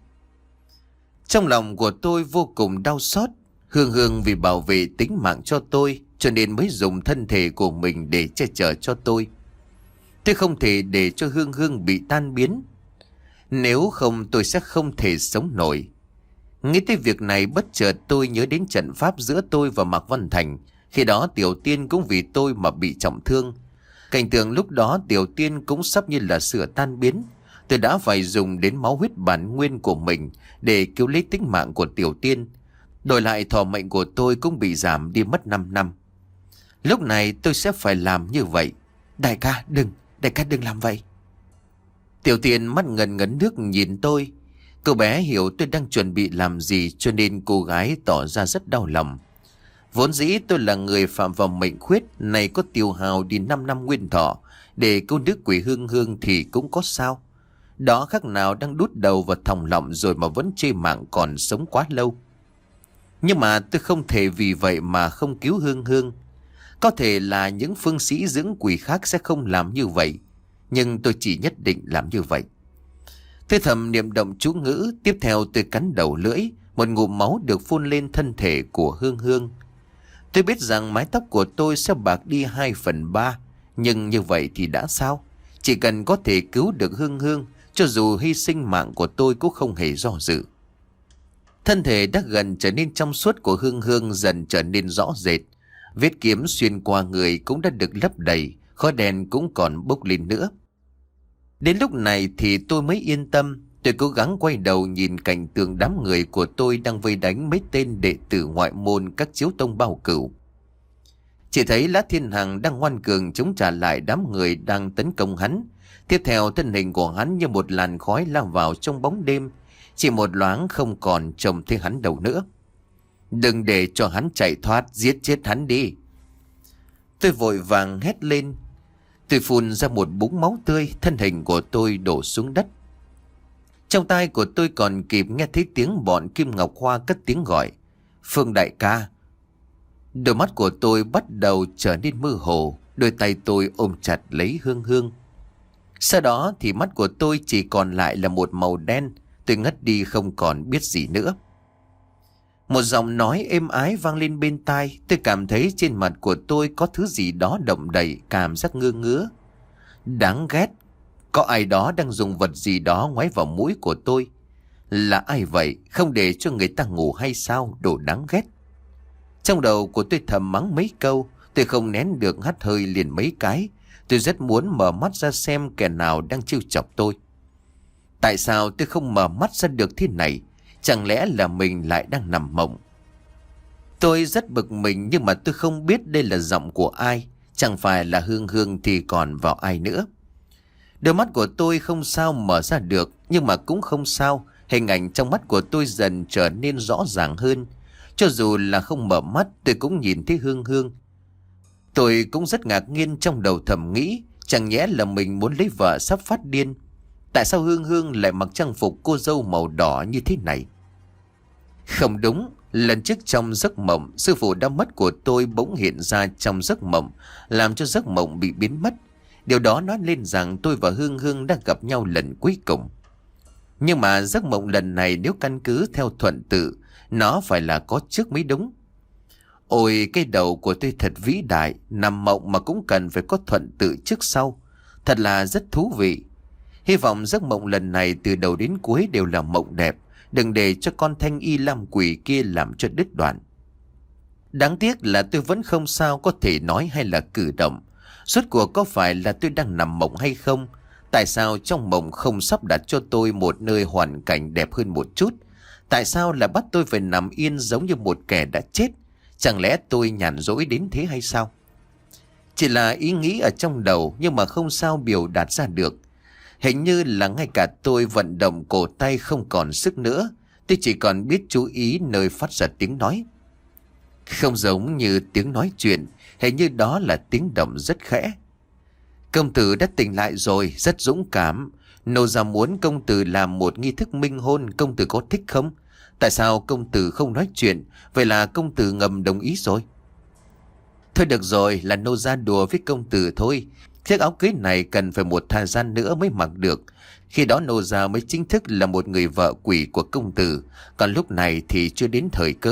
Trong lòng của tôi vô cùng đau xót. Hương Hương vì bảo vệ tính mạng cho tôi, cho nên mới dùng thân thể của mình để che chở cho tôi. Tôi không thể để cho Hương Hương bị tan biến. Nếu không tôi sẽ không thể sống nổi. Nghĩ tới việc này, bất chợt tôi nhớ đến trận pháp giữa tôi và Mạc Văn Thành. Khi đó Tiểu Tiên cũng vì tôi mà bị trọng thương. Cảnh tượng lúc đó Tiểu Tiên cũng sắp như là sửa tan biến. Tôi đã phải dùng đến máu huyết bản nguyên của mình để cứu lấy tính mạng của Tiểu Tiên. Đổi lại thọ mệnh của tôi cũng bị giảm đi mất 5 năm. Lúc này tôi sẽ phải làm như vậy. Đại ca đừng, đại ca đừng làm vậy. Tiểu Tiên mắt ngần ngấn nước nhìn tôi. Cô bé hiểu tôi đang chuẩn bị làm gì, cho nên cô gái tỏ ra rất đau lòng. Vốn dĩ tôi là người phạm vào mệnh khuyết, này có tiêu hao đi 5 năm nguyên thọ để cứu nữ quỷ Hương Hương thì cũng có sao. Đó khác nào đang đút đầu vào thòng lọng rồi mà vẫn chê mạng còn sống quá lâu. Nhưng mà tôi không thể vì vậy mà không cứu Hương Hương. Có thể là những phương sĩ dưỡng quỷ khác sẽ không làm như vậy, nhưng tôi chỉ nhất định làm như vậy. Tôi thầm niệm động chú ngữ, tiếp theo tôi cắn đầu lưỡi, một ngụm máu được phun lên thân thể của Hương Hương. Tôi biết rằng mái tóc của tôi sẽ bạc đi hai phần ba, nhưng như vậy thì đã sao? Chỉ cần có thể cứu được Hương Hương, cho dù hy sinh mạng của tôi cũng không hề do dự. Thân thể đã gần trở nên trong suốt của Hương Hương dần trở nên rõ rệt. Vết kiếm xuyên qua người cũng đã được lấp đầy, khói đen cũng còn bốc lên nữa. Đến lúc này thì tôi mới yên tâm. Tôi cố gắng quay đầu nhìn cảnh tượng đám người của tôi đang vây đánh mấy tên đệ tử ngoại môn các chiếu tông bao cửu. Chỉ thấy Lã Thiên Hằng đang ngoan cường chống trả lại đám người đang tấn công hắn. Tiếp theo thân hình của hắn như một làn khói lao vào trong bóng đêm. Chỉ một loáng không còn trông thấy hắn đâu nữa. Đừng để cho hắn chạy thoát, giết chết hắn đi. Tôi vội vàng hét lên. Tôi phun ra một búng máu tươi, thân hình của tôi đổ xuống đất. Trong tai của tôi còn kịp nghe thấy tiếng bọn Kim Ngọc Hoa cất tiếng gọi. Phương đại ca. Đôi mắt của tôi bắt đầu trở nên mơ hồ, đôi tay tôi ôm chặt lấy Hương Hương. Sau đó thì mắt của tôi chỉ còn lại là một màu đen, tôi ngất đi không còn biết gì nữa. Một giọng nói êm ái vang lên bên tai, tôi cảm thấy trên mặt của tôi có thứ gì đó động đậy, cảm giác ngơ ngứa. Đáng ghét, có ai đó đang dùng vật gì đó ngoáy vào mũi của tôi. Là ai vậy, không để cho người ta ngủ hay sao, đồ đáng ghét. Trong đầu của tôi thầm mắng mấy câu, tôi không nén được hắt hơi liền mấy cái. Tôi rất muốn mở mắt ra xem kẻ nào đang trêu chọc tôi. Tại sao tôi không mở mắt ra được thế này? Chẳng lẽ là mình lại đang nằm mộng? Tôi rất bực mình, nhưng mà tôi không biết đây là giọng của ai. Chẳng phải là Hương Hương thì còn vào ai nữa. Đôi mắt của tôi không sao mở ra được, nhưng mà cũng không sao. Hình ảnh trong mắt của tôi dần trở nên rõ ràng hơn. Cho dù là không mở mắt, tôi cũng nhìn thấy Hương Hương. Tôi cũng rất ngạc nhiên, trong đầu thầm nghĩ, chẳng nhẽ là mình muốn lấy vợ sắp phát điên. Tại sao Hương Hương lại mặc trang phục cô dâu màu đỏ như thế này? Không đúng, lần trước trong giấc mộng, sư phụ đã mất của tôi bỗng hiện ra trong giấc mộng, làm cho giấc mộng bị biến mất. Điều đó nói lên rằng tôi và Hương Hương đã gặp nhau lần cuối cùng. Nhưng mà giấc mộng lần này nếu căn cứ theo thuận tự, nó phải là có trước mới đúng. Ôi, cái đầu của tôi thật vĩ đại, nằm mộng mà cũng cần phải có thuận tự trước sau. Thật là rất thú vị. Hy vọng giấc mộng lần này từ đầu đến cuối đều là mộng đẹp, đừng để cho con Thanh Y Lam Quỷ kia làm cho đứt đoạn. Đáng tiếc là tôi vẫn không sao có thể nói hay là cử động. Rốt cuộc có phải là tôi đang nằm mộng hay không? Tại sao trong mộng không sắp đặt cho tôi một nơi hoàn cảnh đẹp hơn một chút? Tại sao lại bắt tôi phải nằm yên giống như một kẻ đã chết? Chẳng lẽ tôi nhàn rỗi đến thế hay sao? Chỉ là ý nghĩ ở trong đầu, nhưng mà không sao biểu đạt ra được. Hình như là ngay cả tôi vận động cổ tay không còn sức nữa. Tôi chỉ còn biết chú ý nơi phát ra tiếng nói. Không giống như tiếng nói chuyện, hình như đó là tiếng động rất khẽ. Công tử đã tỉnh lại rồi, rất dũng cảm. Nô gia muốn công tử làm một nghi thức minh hôn, công tử có thích không? Tại sao công tử không nói chuyện? Vậy là công tử ngầm đồng ý rồi. Thôi được rồi, là nô gia đùa với công tử thôi. Chiếc áo cưới này cần phải một thời gian nữa mới mặc được. Khi đó nô gia mới chính thức là một người vợ quỷ của công tử. Còn lúc này thì chưa đến thời cơ.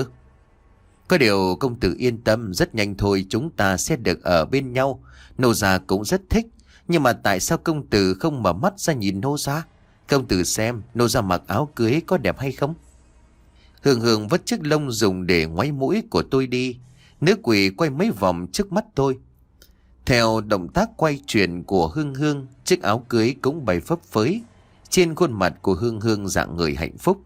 Có điều công tử yên tâm, rất nhanh thôi chúng ta sẽ được ở bên nhau. Nô gia cũng rất thích. Nhưng mà tại sao công tử không mở mắt ra nhìn nô gia? Công tử xem nô gia mặc áo cưới có đẹp hay không? Hương Hương vất chiếc lông dùng để ngoáy mũi của tôi đi. Nữ quỷ quay mấy vòng trước mắt tôi. Theo động tác quay chuyển của Hương Hương, chiếc áo cưới cũng bay phấp phới. Trên khuôn mặt của Hương Hương dạng người hạnh phúc.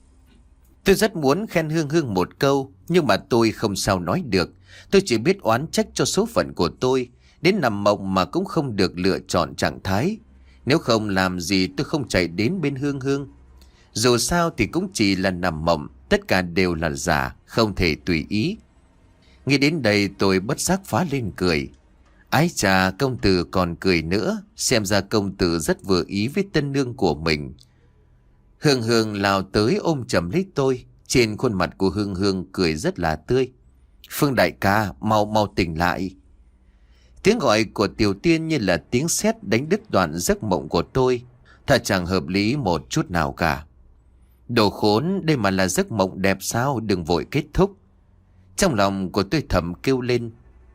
Tôi rất muốn khen Hương Hương một câu, nhưng mà tôi không sao nói được. Tôi chỉ biết oán trách cho số phận của tôi. Đến nằm mộng mà cũng không được lựa chọn trạng thái. Nếu không làm gì tôi không chạy đến bên Hương Hương. Dù sao thì cũng chỉ là nằm mộng, tất cả đều là giả, không thể tùy ý. Nghĩ đến đây tôi bất giác phá lên cười. Ái chà, công tử còn cười nữa, xem ra công tử rất vừa ý với tân nương của mình. Hương Hương lao tới ôm chầm lấy tôi, trên khuôn mặt của Hương Hương cười rất là tươi. Phương đại ca, mau mau tỉnh lại. Tiếng gọi của Tiểu Tiên như là tiếng sét đánh đứt đoạn giấc mộng của tôi, thật chẳng hợp lý một chút nào cả. Đồ khốn, đây mà là giấc mộng đẹp sao, đừng vội kết thúc. Trong lòng của tôi thầm kêu lên.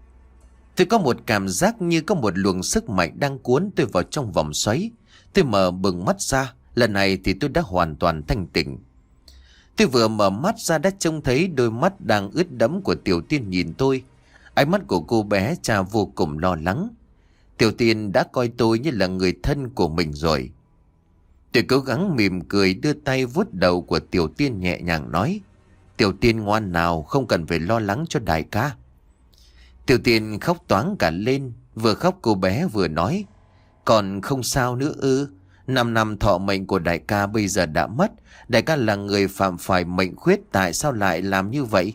Tôi có một cảm giác như có một luồng sức mạnh đang cuốn tôi vào trong vòng xoáy. Tôi mở bừng mắt ra, lần này thì tôi đã hoàn toàn thanh tỉnh. Tôi vừa mở mắt ra đã trông thấy đôi mắt đang ướt đẫm của Tiểu Tiên nhìn tôi. Ánh mắt của cô bé cha vô cùng lo lắng. Tiểu Tiên đã coi tôi như là người thân của mình rồi. Tôi cố gắng mỉm cười đưa tay vuốt đầu của Tiểu Tiên nhẹ nhàng nói. Tiểu Tiên ngoan nào, không cần phải lo lắng cho đại ca. Tiểu Tiên khóc toáng cả lên, vừa khóc cô bé vừa nói. Còn không sao nữa ư? Năm năm thọ mệnh của đại ca bây giờ đã mất. Đại ca là người phạm phải mệnh khuyết, tại sao lại làm như vậy?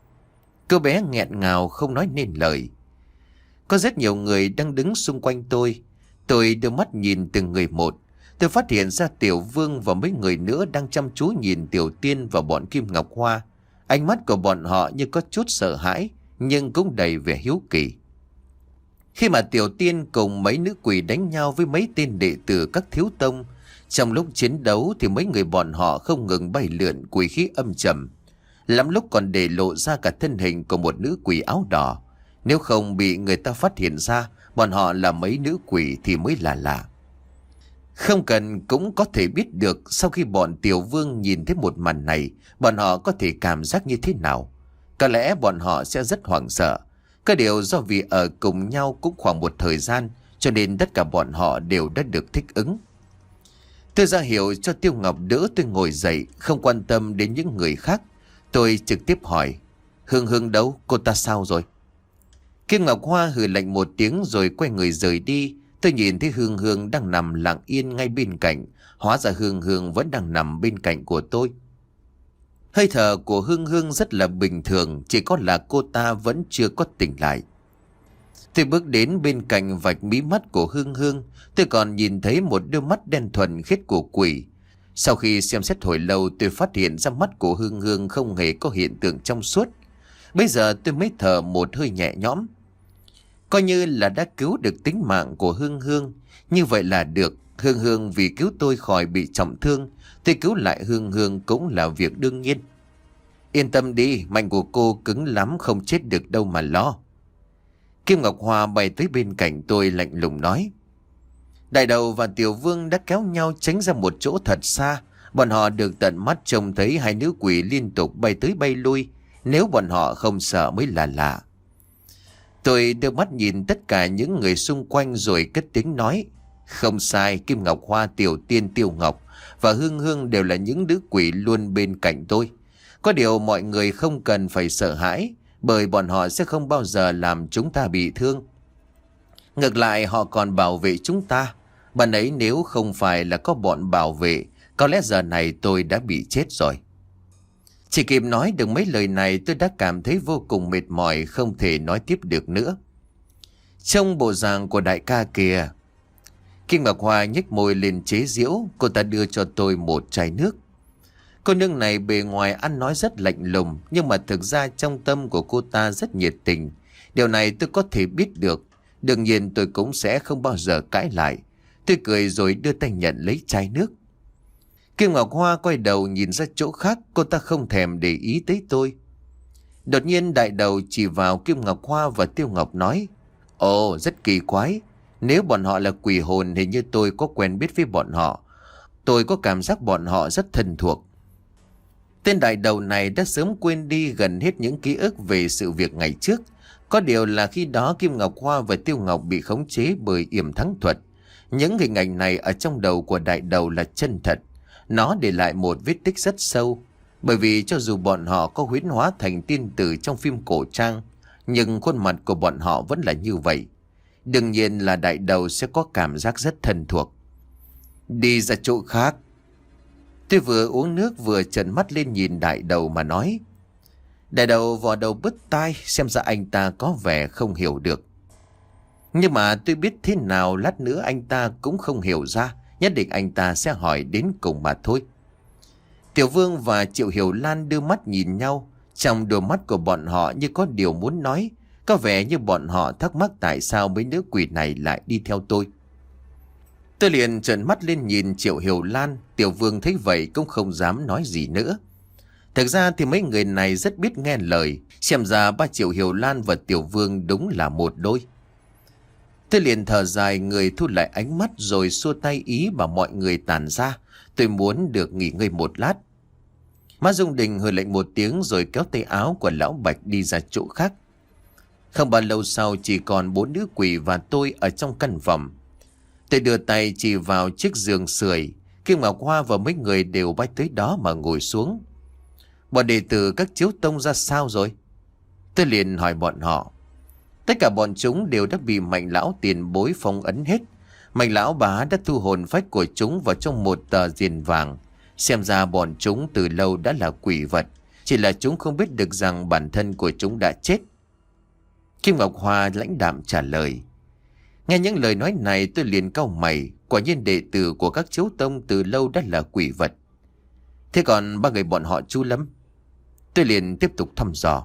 Cô bé nghẹn ngào không nói nên lời. Có rất nhiều người đang đứng xung quanh tôi. Tôi đưa mắt nhìn từng người một. Tôi phát hiện ra Tiểu Vương và mấy người nữa đang chăm chú nhìn Tiểu Tiên và bọn Kim Ngọc Hoa. Ánh mắt của bọn họ như có chút sợ hãi, nhưng cũng đầy vẻ hiếu kỳ. Khi mà Tiểu Tiên cùng mấy nữ quỷ đánh nhau với mấy tên đệ tử các thiếu tông, trong lúc chiến đấu thì mấy người bọn họ không ngừng bay lượn quỷ khí âm trầm. Lắm lúc còn để lộ ra cả thân hình của một nữ quỷ áo đỏ. Nếu không bị người ta phát hiện ra bọn họ là mấy nữ quỷ thì mới là lạ. Không cần cũng có thể biết được sau khi bọn Tiểu Vương nhìn thấy một màn này, bọn họ có thể cảm giác như thế nào. Có lẽ bọn họ sẽ rất hoảng sợ. Có điều do vì ở cùng nhau cũng khoảng một thời gian, cho nên tất cả bọn họ đều đã được thích ứng. Tôi ra hiệu cho Tiêu Ngọc đỡ tôi ngồi dậy, không quan tâm đến những người khác. Tôi trực tiếp hỏi, Hương Hương đâu, cô ta sao rồi? Kim Ngọc Hoa hừ lạnh một tiếng rồi quay người rời đi. Tôi nhìn thấy Hương Hương đang nằm lặng yên ngay bên cạnh. Hóa ra Hương Hương vẫn đang nằm bên cạnh của tôi. Hơi thở của Hương Hương rất là bình thường, chỉ có là cô ta vẫn chưa có tỉnh lại. Tôi bước đến bên cạnh vạch mí mắt của Hương Hương. Tôi còn nhìn thấy một đôi mắt đen thuần khiết của quỷ. Sau khi xem xét hồi lâu, tôi phát hiện ra mắt của Hương Hương không hề có hiện tượng trong suốt. Bây giờ tôi mới thở một hơi nhẹ nhõm. Coi như là đã cứu được tính mạng của Hương Hương. Như vậy là được. Hương Hương vì cứu tôi khỏi bị trọng thương, tôi cứu lại Hương Hương cũng là việc đương nhiên. Yên tâm đi, mệnh của cô cứng lắm, không chết được đâu mà lo. Kim Ngọc Hoa bay tới bên cạnh tôi lạnh lùng nói. Đại Đầu và Tiểu Vương đã kéo nhau tránh ra một chỗ thật xa. Bọn họ được tận mắt trông thấy hai nữ quỷ liên tục bay tới bay lui. Nếu bọn họ không sợ mới là lạ. Tôi đưa mắt nhìn tất cả những người xung quanh rồi cất tiếng nói. Không sai, Kim Ngọc Hoa, Tiểu Tiên, Tiêu Ngọc và Hương Hương đều là những nữ quỷ luôn bên cạnh tôi. Có điều mọi người không cần phải sợ hãi, bởi bọn họ sẽ không bao giờ làm chúng ta bị thương. Ngược lại họ còn bảo vệ chúng ta. Bạn ấy nếu không phải là có bọn bảo vệ, có lẽ giờ này tôi đã bị chết rồi. Chỉ kịp nói được mấy lời này tôi đã cảm thấy vô cùng mệt mỏi, không thể nói tiếp được nữa. Trong bộ dạng của đại ca kìa. Kim Ngọc Hoa nhếch môi lên chế giễu, cô ta đưa cho tôi một chai nước. Cô nương này bề ngoài ăn nói rất lạnh lùng, nhưng mà thực ra trong tâm của cô ta rất nhiệt tình. Điều này tôi có thể biết được. Đương nhiên tôi cũng sẽ không bao giờ cãi lại. Tôi cười rồi đưa tay nhận lấy chai nước. Kim Ngọc Hoa quay đầu nhìn ra chỗ khác, cô ta không thèm để ý tới tôi. Đột nhiên Đại Đầu chỉ vào Kim Ngọc Hoa và Tiêu Ngọc nói. Ồ, rất kỳ quái. Nếu bọn họ là quỷ hồn thì như tôi có quen biết với bọn họ. Tôi có cảm giác bọn họ rất thân thuộc. Tên Đại Đầu này đã sớm quên đi gần hết những ký ức về sự việc ngày trước. Có điều là khi đó Kim Ngọc Hoa và Tiêu Ngọc bị khống chế bởi yểm thắng thuật. Những hình ảnh này ở trong đầu của Đại Đầu là chân thật. Nó để lại một vết tích rất sâu. Bởi vì cho dù bọn họ có huyễn hóa thành tiên tử trong phim cổ trang, nhưng khuôn mặt của bọn họ vẫn là như vậy. Đương nhiên là đại đầu sẽ có cảm giác rất thân thuộc. Đi ra chỗ khác. Tôi vừa uống nước vừa trợn mắt lên nhìn đại đầu mà nói. Đại đầu vò đầu bứt tai, xem ra anh ta có vẻ không hiểu được. Nhưng mà tôi biết thế nào lát nữa anh ta cũng không hiểu ra. Nhất định anh ta sẽ hỏi đến cùng mà thôi. Tiểu Vương và Triệu Hiểu Lan đưa mắt nhìn nhau. Trong đôi mắt của bọn họ như có điều muốn nói. Có vẻ như bọn họ thắc mắc tại sao mấy nữ quỷ này lại đi theo tôi. Tôi liền trợn mắt lên nhìn Triệu Hiểu Lan. Tiểu Vương thấy vậy cũng không dám nói gì nữa. Thực ra thì mấy người này rất biết nghe lời. Xem ra ba Triệu Hiểu Lan và Tiểu Vương đúng là một đôi. Tôi liền thở dài, người thu lại ánh mắt rồi xua tay ý bảo mọi người tản ra. Tôi muốn được nghỉ ngơi một lát. Má Dung Đình hơi lệnh một tiếng rồi kéo tay áo của Lão Bạch đi ra chỗ khác. Không bao lâu sau chỉ còn bốn nữ quỷ và tôi ở trong căn phòng. Tôi đưa tay chỉ vào chiếc giường sưởi. Kim Ngọc Hoa và mấy người đều bay tới đó mà ngồi xuống. Bọn đệ tử các chiếu tông ra sao rồi? Tôi liền hỏi bọn họ. Tất cả bọn chúng đều đã bị Mạnh lão tiền bối phong ấn hết. Mạnh lão bá đã thu hồn phách của chúng vào trong một tờ diền vàng. Xem ra bọn chúng từ lâu đã là quỷ vật. Chỉ là chúng không biết được rằng bản thân của chúng đã chết. Kim Ngọc Hoa lãnh đạm trả lời. Nghe những lời nói này tôi liền cau mày. Quả nhiên đệ tử của các chiếu tông từ lâu đã là quỷ vật. Thế còn ba người bọn họ Chu Lâm? Tôi liền tiếp tục thăm dò.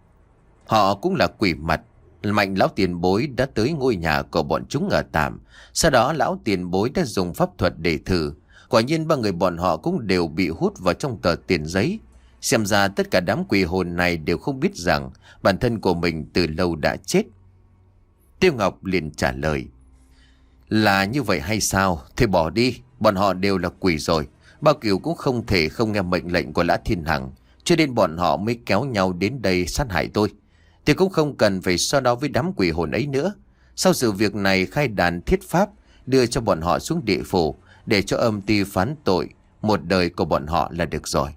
Họ cũng là quỷ mặt. Mạnh lão tiền bối đã tới ngôi nhà của bọn chúng ở tạm. Sau đó lão tiền bối đã dùng pháp thuật để thử. Quả nhiên ba người bọn họ cũng đều bị hút vào trong tờ tiền giấy. Xem ra tất cả đám quỷ hồn này đều không biết rằng bản thân của mình từ lâu đã chết. Tiêu Ngọc liền trả lời. Là như vậy hay sao? Thôi bỏ đi. Bọn họ đều là quỷ rồi. Bao Kiều cũng không thể không nghe mệnh lệnh của Lã Thiên Hằng. Cho nên bọn họ mới kéo nhau đến đây sát hại tôi. Thì cũng không cần phải so đo với đám quỷ hồn ấy nữa. Sau sự việc này khai đàn thiết pháp đưa cho bọn họ xuống địa phủ để cho âm ty phán tội một đời của bọn họ là được rồi.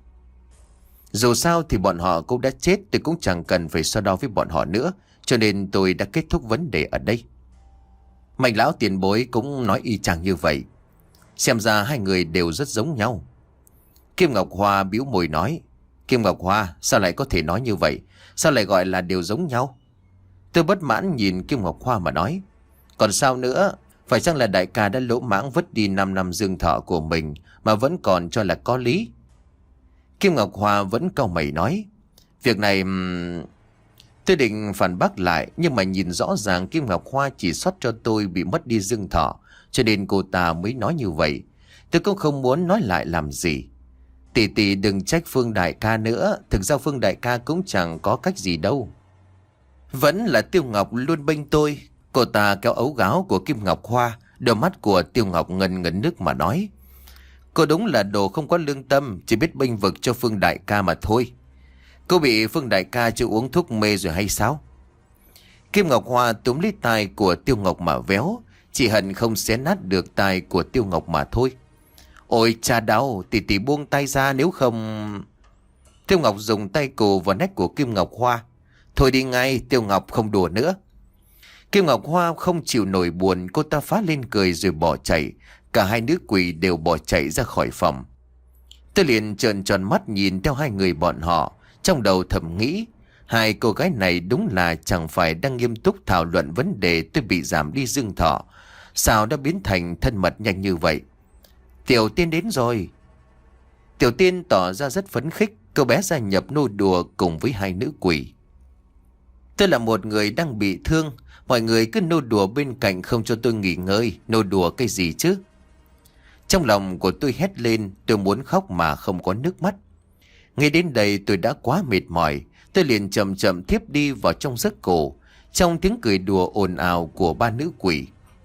Dù sao thì bọn họ cũng đã chết, tôi cũng chẳng cần phải so đo với bọn họ nữa. Cho nên tôi đã kết thúc vấn đề ở đây. Mạnh lão tiền bối cũng nói y chang như vậy. Xem ra hai người đều rất giống nhau. Kim Ngọc Hoa bĩu môi nói. Kim Ngọc Hoa, sao lại có thể nói như vậy? Sao lại gọi là đều giống nhau? Tôi bất mãn nhìn Kim Ngọc Hoa mà nói. Còn sao nữa? Phải chăng là đại ca đã lỗ mãng vứt đi năm năm dương thọ của mình mà vẫn còn cho là có lý? Kim Ngọc Hoa vẫn cau mày nói. Việc này... Tôi định phản bác lại, nhưng mà nhìn rõ ràng Kim Ngọc Hoa chỉ sót cho tôi bị mất đi dương thọ, cho nên cô ta mới nói như vậy. Tôi cũng không muốn nói lại làm gì. Tỷ tỷ đừng trách Phương đại ca nữa, thực ra Phương đại ca cũng chẳng có cách gì đâu. Vẫn là Tiêu Ngọc luôn bênh tôi. Cô ta kéo ấu gáo của Kim Ngọc Hoa, đôi mắt của Tiêu Ngọc ngần ngấn nước mà nói. Cô đúng là đồ không có lương tâm, chỉ biết bênh vực cho Phương đại ca mà thôi. Cô bị Phương đại ca chưa uống thuốc mê rồi hay sao? Kim Ngọc Hoa túm lấy tai của Tiêu Ngọc mà véo, chỉ hận không xé nát được tai của Tiêu Ngọc mà thôi. Ôi cha đau, tỷ tỷ buông tay ra nếu không... Tiêu Ngọc dùng tay cù vào nách của Kim Ngọc Hoa. Thôi đi ngay, Tiêu Ngọc không đùa nữa. Kim Ngọc Hoa không chịu nổi buồn, cô ta phá lên cười rồi bỏ chạy. Cả hai nữ quỷ đều bỏ chạy ra khỏi phòng. Tôi liền trợn tròn mắt nhìn theo hai người bọn họ, trong đầu thầm nghĩ, hai cô gái này đúng là chẳng phải đang nghiêm túc thảo luận vấn đề tôi bị giảm đi dương thọ. Sao đã biến thành thân mật nhanh như vậy? Tiểu Tiên đến rồi. Tiểu Tiên tỏ ra rất phấn khích, cô bé gia nhập nô đùa cùng với hai nữ quỷ. Tôi là một người đang bị thương, mọi người cứ nô đùa bên cạnh không cho tôi nghỉ ngơi, nô đùa cái gì chứ? Trong lòng của tôi hét lên, tôi muốn khóc mà không có nước mắt. Ngay đến đây tôi đã quá mệt mỏi, tôi liền chậm chậm thiếp đi vào trong giấc cổ, trong tiếng cười đùa ồn ào của ba nữ quỷ.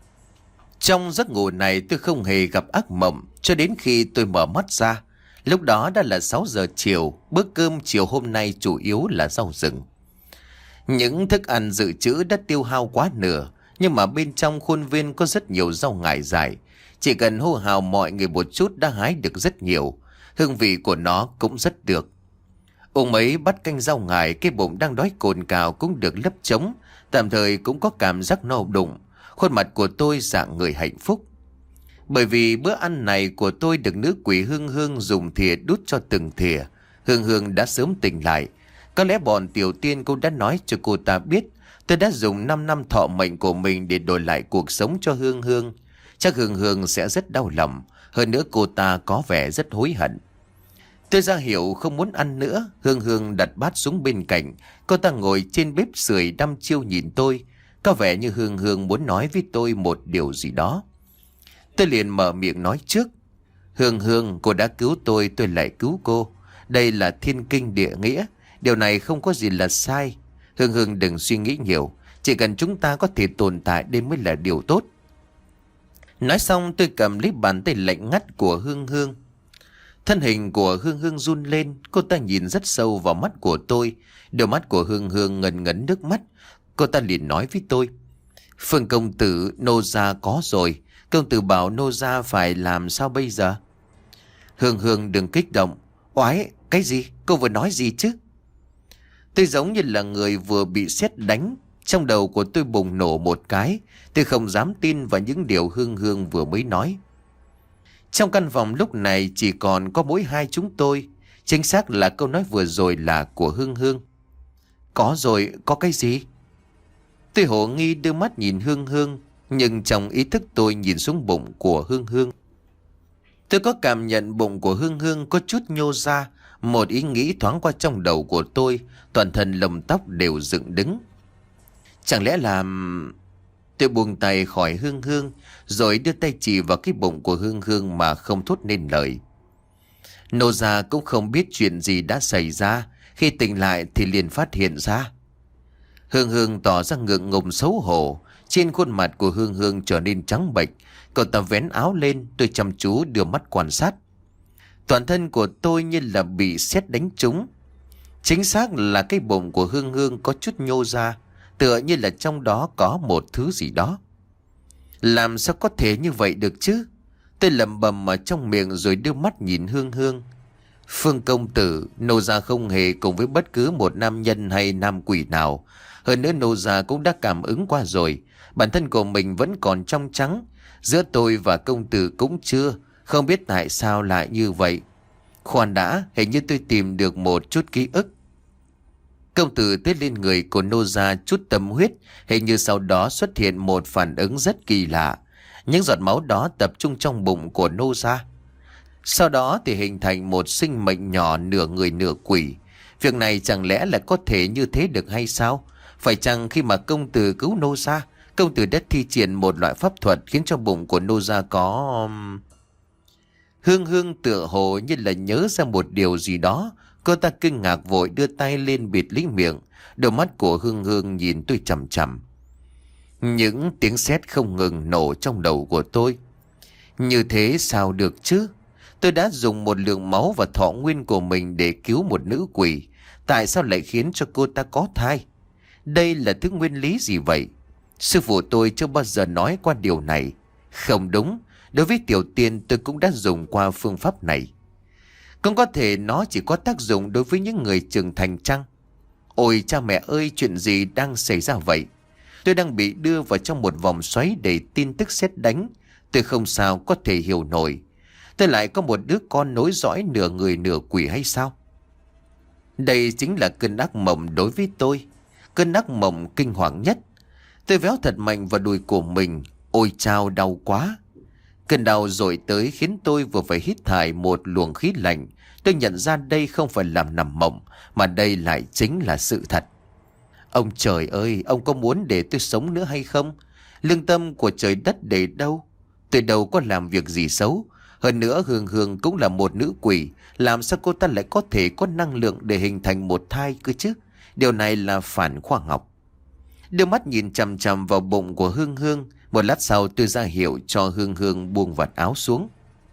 Trong giấc ngủ này tôi không hề gặp ác mộng, cho đến khi tôi mở mắt ra. Lúc đó đã là sáu giờ chiều, bữa cơm chiều hôm nay chủ yếu là rau rừng. Những thức ăn dự trữ đã tiêu hao quá nửa, nhưng mà bên trong khuôn viên có rất nhiều rau ngải dại. Chỉ cần hô hào mọi người một chút đã hái được rất nhiều, hương vị của nó cũng rất được. Uống mấy bát canh rau ngải, cái bụng đang đói cồn cào cũng được lấp trống, tạm thời cũng có cảm giác no bụng. Khuôn mặt của tôi dạng người hạnh phúc. Bởi vì bữa ăn này của tôi được nữ quỷ Hương Hương dùng thìa đút cho từng thìa. Hương Hương đã sớm tỉnh lại. Có lẽ bọn tiểu tiên cũng đã nói cho cô ta biết tôi đã dùng 5 năm thọ mệnh của mình để đổi lại cuộc sống cho Hương Hương. Chắc Hương Hương sẽ rất đau lòng. Hơn nữa cô ta có vẻ rất hối hận. Tôi ra hiệu không muốn ăn nữa. Hương Hương đặt bát xuống bên cạnh. Cô ta ngồi trên bếp sưởi đăm chiêu nhìn tôi. Có vẻ như Hương Hương muốn nói với tôi một điều gì đó. Tôi liền mở miệng nói trước. Hương Hương, cô đã cứu tôi, tôi lại cứu cô. Đây là thiên kinh địa nghĩa. Điều này không có gì là sai. Hương Hương đừng suy nghĩ nhiều. Chỉ cần chúng ta có thể tồn tại đây mới là điều tốt. Nói xong tôi cầm lấy bàn tay lạnh ngắt của Hương Hương. Thân hình của Hương Hương run lên. Cô ta nhìn rất sâu vào mắt của tôi. Đôi mắt của Hương Hương ngần ngấn nước mắt. Cô ta liền nói với tôi. Phương công tử, nô gia có rồi. Công tử bảo nô gia phải làm sao bây giờ? Hương Hương đừng kích động. Oái, cái gì? Cô vừa nói gì chứ? Tôi giống như là người vừa bị sét đánh. Trong đầu của tôi bùng nổ một cái. Tôi không dám tin vào những điều Hương Hương vừa mới nói. Trong căn phòng lúc này chỉ còn có mỗi hai chúng tôi. Chính xác là câu nói vừa rồi là của Hương Hương. Có rồi, có cái gì? Tôi hồ nghi đưa mắt nhìn Hương Hương. Nhưng trong ý thức tôi nhìn xuống bụng của Hương Hương. Tôi có cảm nhận bụng của Hương Hương có chút nhô ra. Một ý nghĩ thoáng qua trong đầu của tôi. Toàn thân lông tóc đều dựng đứng. Chẳng lẽ là... Tôi buông tay khỏi Hương Hương. Rồi đưa tay chỉ vào cái bụng của Hương Hương mà không thốt nên lời. Nô gia cũng không biết chuyện gì đã xảy ra. Khi tỉnh lại thì liền phát hiện ra. Hương Hương tỏ ra ngượng ngùng xấu hổ. Trên khuôn mặt của Hương Hương trở nên trắng bệch. Cậu ta vén áo lên. Tôi chăm chú đưa mắt quan sát. Toàn thân của tôi như là bị sét đánh trúng. Chính xác là cái bụng của Hương Hương có chút nhô ra. Tựa như là trong đó có một thứ gì đó. Làm sao có thể như vậy được chứ? Tôi lẩm bẩm ở trong miệng rồi đưa mắt nhìn Hương Hương. Phương công tử, nô gia không hề cùng với bất cứ một nam nhân hay nam quỷ nào. Hơn nữa nô gia cũng đã cảm ứng qua rồi. Bản thân của mình vẫn còn trong trắng. Giữa tôi và công tử cũng chưa. Không biết tại sao lại như vậy. Khoan đã, hình như tôi tìm được một chút ký ức. Công tử tết lên người của nô gia chút tâm huyết. Hình như sau đó xuất hiện một phản ứng rất kỳ lạ. Những giọt máu đó tập trung trong bụng của nô gia. Sau đó thì hình thành một sinh mệnh nhỏ nửa người nửa quỷ. Việc này chẳng lẽ là có thể như thế được hay sao? Phải chăng khi mà công tử cứu nô gia, công tử đã thi triển một loại pháp thuật khiến cho bụng của nô gia có... Hương Hương tựa hồ như là nhớ ra một điều gì đó. Cô ta kinh ngạc vội đưa tay lên bịt lấy miệng. Đôi mắt của Hương Hương nhìn tôi chằm chằm. Những tiếng sét không ngừng nổ trong đầu của tôi. Như thế sao được chứ? Tôi đã dùng một lượng máu và thọ nguyên của mình để cứu một nữ quỷ. Tại sao lại khiến cho cô ta có thai? Đây là thứ nguyên lý gì vậy? Sư phụ tôi chưa bao giờ nói qua điều này. Không đúng. Đối với tiểu tiên tôi cũng đã dùng qua phương pháp này. Cũng có thể nó chỉ có tác dụng đối với những người trưởng thành chăng? Ôi cha mẹ ơi, chuyện gì đang xảy ra vậy? Tôi đang bị đưa vào trong một vòng xoáy đầy tin tức sét đánh. Tôi không sao có thể hiểu nổi. Tôi lại có một đứa con nối dõi nửa người nửa quỷ hay sao? Đây chính là cơn ác mộng đối với tôi. Cơn ác mộng kinh hoàng nhất. Tôi véo thật mạnh vào đùi của mình. Ôi chao, đau quá. Cơn đau dội tới khiến tôi vừa phải hít thải một luồng khí lạnh. Tôi nhận ra đây không phải làm nằm mộng, mà đây lại chính là sự thật. Ông trời ơi, ông có muốn để tôi sống nữa hay không? Lương tâm của trời đất để đâu? Tôi đâu có làm việc gì xấu. Hơn nữa Hương Hương cũng là một nữ quỷ. Làm sao cô ta lại có thể có năng lượng để hình thành một thai cơ chứ? Điều này là phản khoa học. Đưa mắt nhìn chằm chằm vào bụng của Hương Hương. Một lát sau tôi ra hiệu cho Hương Hương buông vạt áo xuống.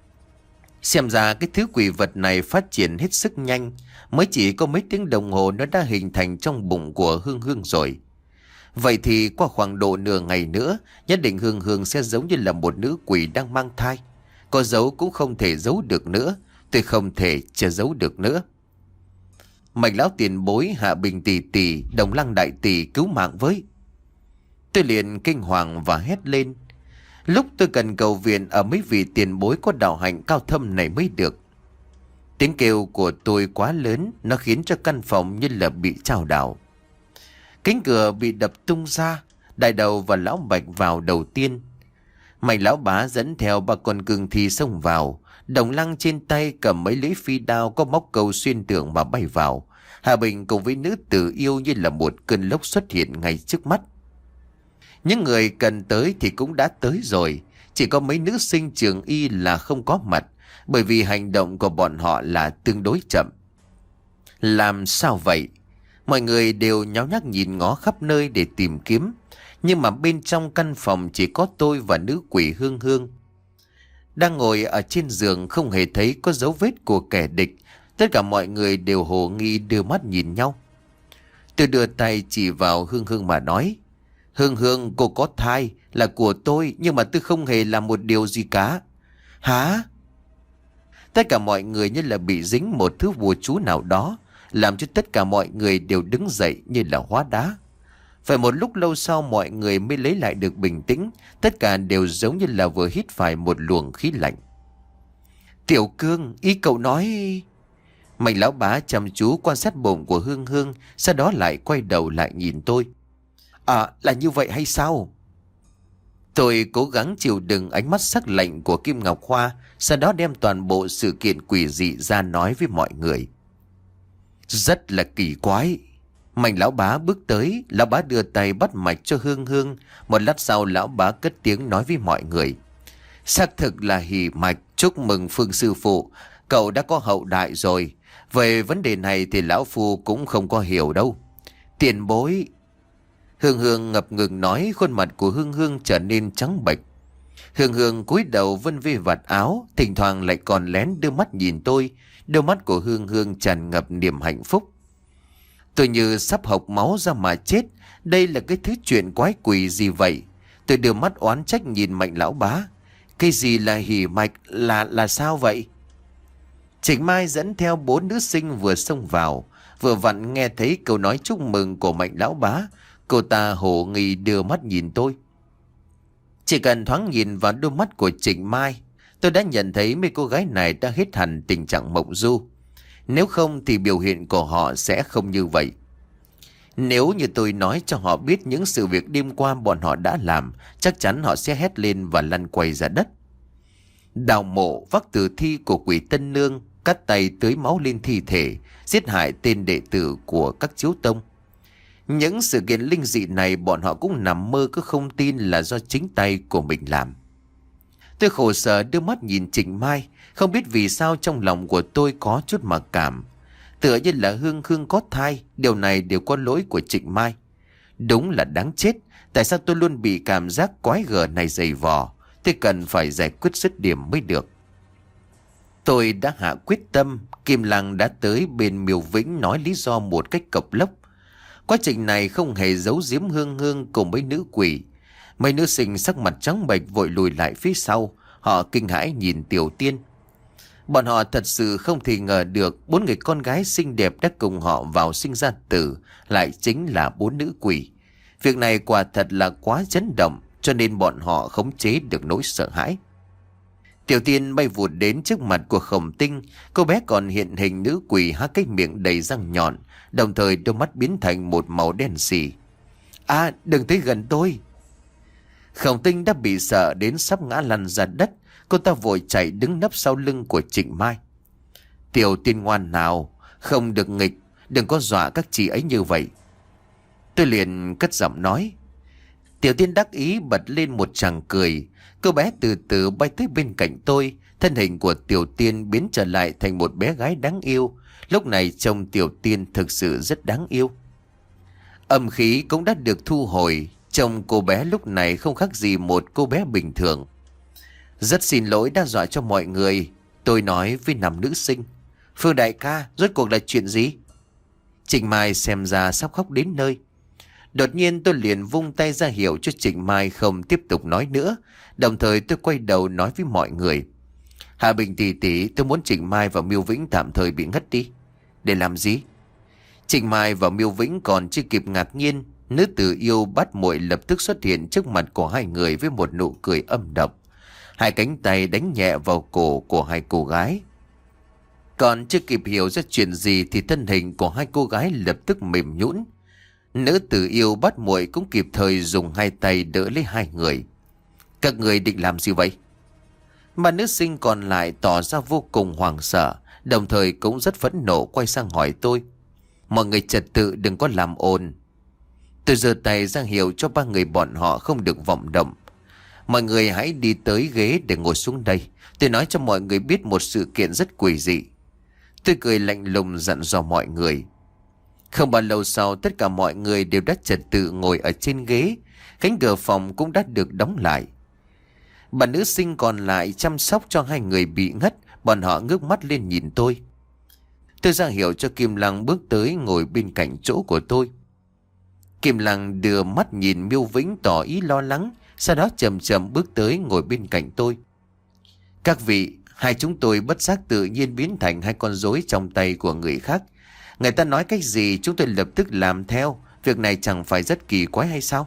Xem ra cái thứ quỷ vật này phát triển hết sức nhanh. Mới chỉ có mấy tiếng đồng hồ nó đã hình thành trong bụng của Hương Hương rồi. Vậy thì qua khoảng độ nửa ngày nữa, nhất định Hương Hương sẽ giống như là một nữ quỷ đang mang thai. Có giấu cũng không thể giấu được nữa. Tôi không thể che giấu được nữa. Mạch lão tiền bối, Hạ Bình tỷ tỷ, Đồng Lăng đại tỷ cứu mạng với. Tôi liền kinh hoàng và hét lên. Lúc tôi cần cầu viện ở mấy vị tiền bối có đạo hạnh cao thâm này mới được. Tiếng kêu của tôi quá lớn, nó khiến cho căn phòng như là bị chao đảo. Cánh cửa bị đập tung ra, đại đầu và lão Bạch vào đầu tiên. Mày lão bá dẫn theo ba con cương thi xông vào. Đồng Lăng trên tay cầm mấy lưỡi phi đao có móc câu xuyên tường mà bay vào. Hà Bình cùng với nữ tử yêu như là một cơn lốc xuất hiện ngay trước mắt. Những người cần tới thì cũng đã tới rồi. Chỉ có mấy nữ sinh trường y là không có mặt, bởi vì hành động của bọn họ là tương đối chậm. Làm sao vậy? Mọi người đều nháo nhác nhìn ngó khắp nơi để tìm kiếm. Nhưng mà bên trong căn phòng chỉ có tôi và nữ quỷ Hương Hương. Đang ngồi ở trên giường không hề thấy có dấu vết của kẻ địch. Tất cả mọi người đều hồ nghi đưa mắt nhìn nhau. Tôi đưa tay chỉ vào Hương Hương mà nói. Hương Hương, cô có thai là của tôi, nhưng mà tôi không hề làm một điều gì cả. Hả? Tất cả mọi người như là bị dính một thứ bùa chú nào đó, làm cho tất cả mọi người đều đứng dậy như là hóa đá. Phải một lúc lâu sau mọi người mới lấy lại được bình tĩnh. Tất cả đều giống như là vừa hít phải một luồng khí lạnh. Tiểu Cương, ý cậu nói... Mạnh lão bá chăm chú quan sát bụng của Hương Hương, sau đó lại quay đầu lại nhìn tôi. À, là như vậy hay sao? Tôi cố gắng chịu đựng ánh mắt sắc lạnh của Kim Ngọc Hoa, sau đó đem toàn bộ sự kiện quỷ dị ra nói với mọi người. Rất là kỳ quái. Mạnh lão bá bước tới, lão bá đưa tay bắt mạch cho Hương Hương. Một lát sau lão bá cất tiếng nói với mọi người. Xác thực là hỉ mạch, chúc mừng Phương sư phụ, cậu đã có hậu đại rồi. Về vấn đề này thì lão phu cũng không có hiểu đâu. Tiền bối... Hương Hương ngập ngừng nói, khuôn mặt của Hương Hương trở nên trắng bệch. Hương Hương cúi đầu vân vê vạt áo, thỉnh thoảng lại còn lén đưa mắt nhìn tôi. Đôi mắt của Hương Hương tràn ngập niềm hạnh phúc. Tôi như sắp hộc máu ra mà chết. Đây là cái thứ chuyện quái quỷ gì vậy? Tôi đưa mắt oán trách nhìn Mạnh lão bá. Cái gì là hỉ mạch, là là sao vậy? Trịnh Mai dẫn theo bốn nữ sinh vừa xông vào, vừa vặn nghe thấy câu nói chúc mừng của Mạnh lão bá. Cô ta hồ nghi đưa mắt nhìn tôi. Chỉ cần thoáng nhìn vào đôi mắt của Trịnh Mai, tôi đã nhận thấy mấy cô gái này đã hết hẳn tình trạng mộng du. Nếu không thì biểu hiện của họ sẽ không như vậy. Nếu như tôi nói cho họ biết những sự việc đêm qua bọn họ đã làm, chắc chắn họ sẽ hét lên và lăn quay ra đất. Đào mộ, vác tử thi của quỷ Tân Nương, cắt tay tưới máu lên thi thể, giết hại tên đệ tử của các chiếu tông. Những sự kiện linh dị này bọn họ cũng nằm mơ cứ không tin là do chính tay của mình làm. Tôi khổ sở đưa mắt nhìn Trịnh Mai, không biết vì sao trong lòng của tôi có chút mặc cảm. Tựa như là Hương Hương có thai, điều này đều có lỗi của Trịnh Mai. Đúng là đáng chết, tại sao tôi luôn bị cảm giác quái gở này dày vò. Tôi cần phải giải quyết dứt điểm mới được. Tôi đã hạ quyết tâm. Kim Lăng đã tới bên Miêu Vĩnh nói lý do một cách cộc lốc. Quá trình này không hề giấu giếm Hương Hương cùng mấy nữ quỷ. Mấy nữ sinh sắc mặt trắng bệch vội lùi lại phía sau. Họ kinh hãi nhìn Tiểu Tiên. Bọn họ thật sự không thể ngờ được bốn người con gái xinh đẹp đã cùng họ vào sinh ra tử lại chính là bốn nữ quỷ. Việc này quả thật là quá chấn động, cho nên bọn họ khống chế được nỗi sợ hãi. Tiểu Tiên bay vụt đến trước mặt của Khổng Tinh. Cô bé còn hiện hình nữ quỷ há cái miệng đầy răng nhọn, đồng thời đôi mắt biến thành một màu đen xì. À, đừng tới gần tôi. Khổng Tinh đã bị sợ đến sắp ngã lăn ra đất. Cô ta vội chạy đứng nấp sau lưng của Trịnh Mai. Tiểu Tiên ngoan nào, không được nghịch, đừng có dọa các chị ấy như vậy. Tôi liền cất giọng nói. Tiểu Tiên đắc ý bật lên một tràng cười. Cô bé từ từ bay tới bên cạnh tôi. Thân hình của Tiểu Tiên biến trở lại thành một bé gái đáng yêu. Lúc này trông Tiểu Tiên thực sự rất đáng yêu. Âm khí cũng đã được thu hồi. Trông cô bé lúc này không khác gì một cô bé bình thường. Rất xin lỗi đã dọa cho mọi người. Tôi nói với năm nữ sinh. Phương đại ca, rốt cuộc là chuyện gì? Trịnh Mai xem ra sắp khóc đến nơi. Đột nhiên tôi liền vung tay ra hiệu cho Trịnh Mai không tiếp tục nói nữa. Đồng thời tôi quay đầu nói với mọi người. Hạ Bình tỷ tỷ, tôi muốn Trịnh Mai và Miêu Vĩnh tạm thời bị ngất đi. Để làm gì? Trịnh Mai và Miêu Vĩnh còn chưa kịp ngạc nhiên. Nữ tử yêu bắt muội lập tức xuất hiện trước mặt của hai người với một nụ cười âm độc. Hai cánh tay đánh nhẹ vào cổ của hai cô gái. Còn chưa kịp hiểu ra chuyện gì thì thân hình của hai cô gái lập tức mềm nhũn. Nữ tử yêu bắt muội cũng kịp thời dùng hai tay đỡ lấy hai người. Các người định làm gì vậy? Mà nữ sinh còn lại tỏ ra vô cùng hoảng sợ, đồng thời cũng rất phẫn nộ quay sang hỏi tôi. Mọi người trật tự đừng có làm ồn. Tôi giơ tay ra hiệu cho ba người bọn họ không được vọng động. Mọi người hãy đi tới ghế để ngồi xuống đây. Tôi nói cho mọi người biết một sự kiện rất quỷ dị. Tôi cười lạnh lùng dặn dò mọi người. Không bao lâu sau, tất cả mọi người đều đã trật tự ngồi ở trên ghế. Cánh cửa phòng cũng đã được đóng lại. Bà nữ sinh còn lại chăm sóc cho hai người bị ngất. Bọn họ ngước mắt lên nhìn tôi. Tôi ra hiệu cho Kim Lăng bước tới ngồi bên cạnh chỗ của tôi. Kim Lăng đưa mắt nhìn Miêu Vĩnh tỏ ý lo lắng, sau đó chậm chậm bước tới ngồi bên cạnh tôi. Các vị, hai chúng tôi bất giác tự nhiên biến thành hai con rối trong tay của người khác. Người ta nói cách gì chúng tôi lập tức làm theo. Việc này chẳng phải rất kỳ quái hay sao?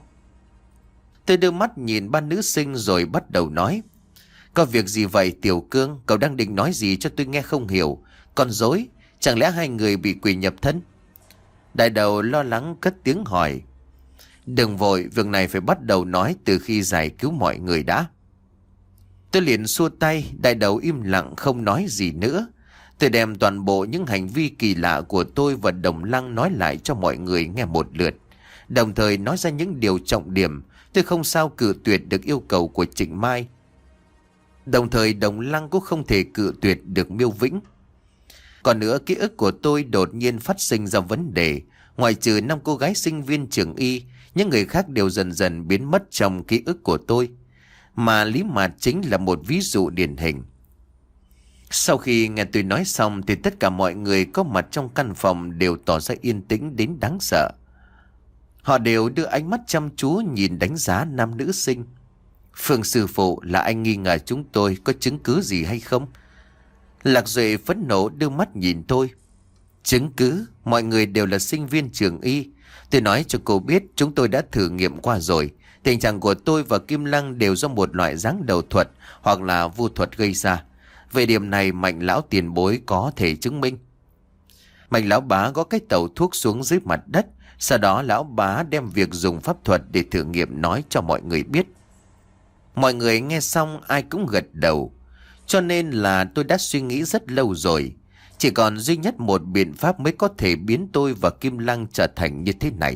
Tôi đưa mắt nhìn ba nữ sinh rồi bắt đầu nói. Có việc gì vậy Tiểu Cương? Cậu đang định nói gì cho tôi nghe không hiểu? Con rối, chẳng lẽ hai người bị quỷ nhập thân? Đại đầu lo lắng cất tiếng hỏi. Đừng vội, việc này phải bắt đầu nói từ khi giải cứu mọi người đã. Tôi liền xua tay, đại đầu im lặng không nói gì nữa. Tôi đem toàn bộ những hành vi kỳ lạ của tôi và Đồng Lăng nói lại cho mọi người nghe một lượt. Đồng thời nói ra những điều trọng điểm. Tôi không sao cự tuyệt được yêu cầu của Trịnh Mai. Đồng thời Đồng Lăng cũng không thể cự tuyệt được Miêu Vĩnh. Còn nữa, ký ức của tôi đột nhiên phát sinh ra vấn đề. Ngoài trừ năm cô gái sinh viên trường y, những người khác đều dần dần biến mất trong ký ức của tôi. Mà Lý Mạt chính là một ví dụ điển hình. Sau khi nghe tôi nói xong thì tất cả mọi người có mặt trong căn phòng đều tỏ ra yên tĩnh đến đáng sợ. Họ đều đưa ánh mắt chăm chú nhìn đánh giá nam nữ sinh. Phương sư phụ, là anh nghi ngờ chúng tôi có chứng cứ gì hay không? Lạc Duệ phẫn nộ đưa mắt nhìn tôi. Chứng cứ? Mọi người đều là sinh viên trường y. Tôi nói cho cô biết chúng tôi đã thử nghiệm qua rồi. Tình trạng của tôi và Kim Lăng đều do một loại giáng đầu thuật hoặc là vu thuật gây ra. Về điểm này Mạnh lão tiền bối có thể chứng minh. Mạnh lão bá có cái tẩu thuốc xuống dưới mặt đất. Sau đó lão bá đem việc dùng pháp thuật để thử nghiệm nói cho mọi người biết. Mọi người nghe xong ai cũng gật đầu. Cho nên là tôi đã suy nghĩ rất lâu rồi. Chỉ còn duy nhất một biện pháp mới có thể biến tôi và Kim Lăng trở thành như thế này.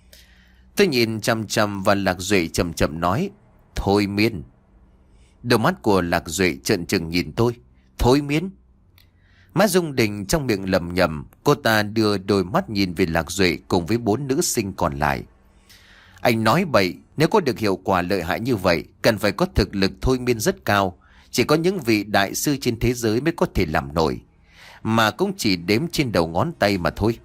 Tôi nhìn chằm chằm và Lạc Duệ chậm chậm nói. Thôi miên. Đôi mắt của Lạc Duệ trợn trừng nhìn tôi. Thôi miên. Má Dung Đình trong miệng lầm nhầm. Cô ta đưa đôi mắt nhìn về Lạc Duệ cùng với bốn nữ sinh còn lại. Anh nói bậy. Nếu có được hiệu quả lợi hại như vậy, cần phải có thực lực thôi miên rất cao. Chỉ có những vị đại sư trên thế giới mới có thể làm nổi. Mà cũng chỉ đếm trên đầu ngón tay mà thôi.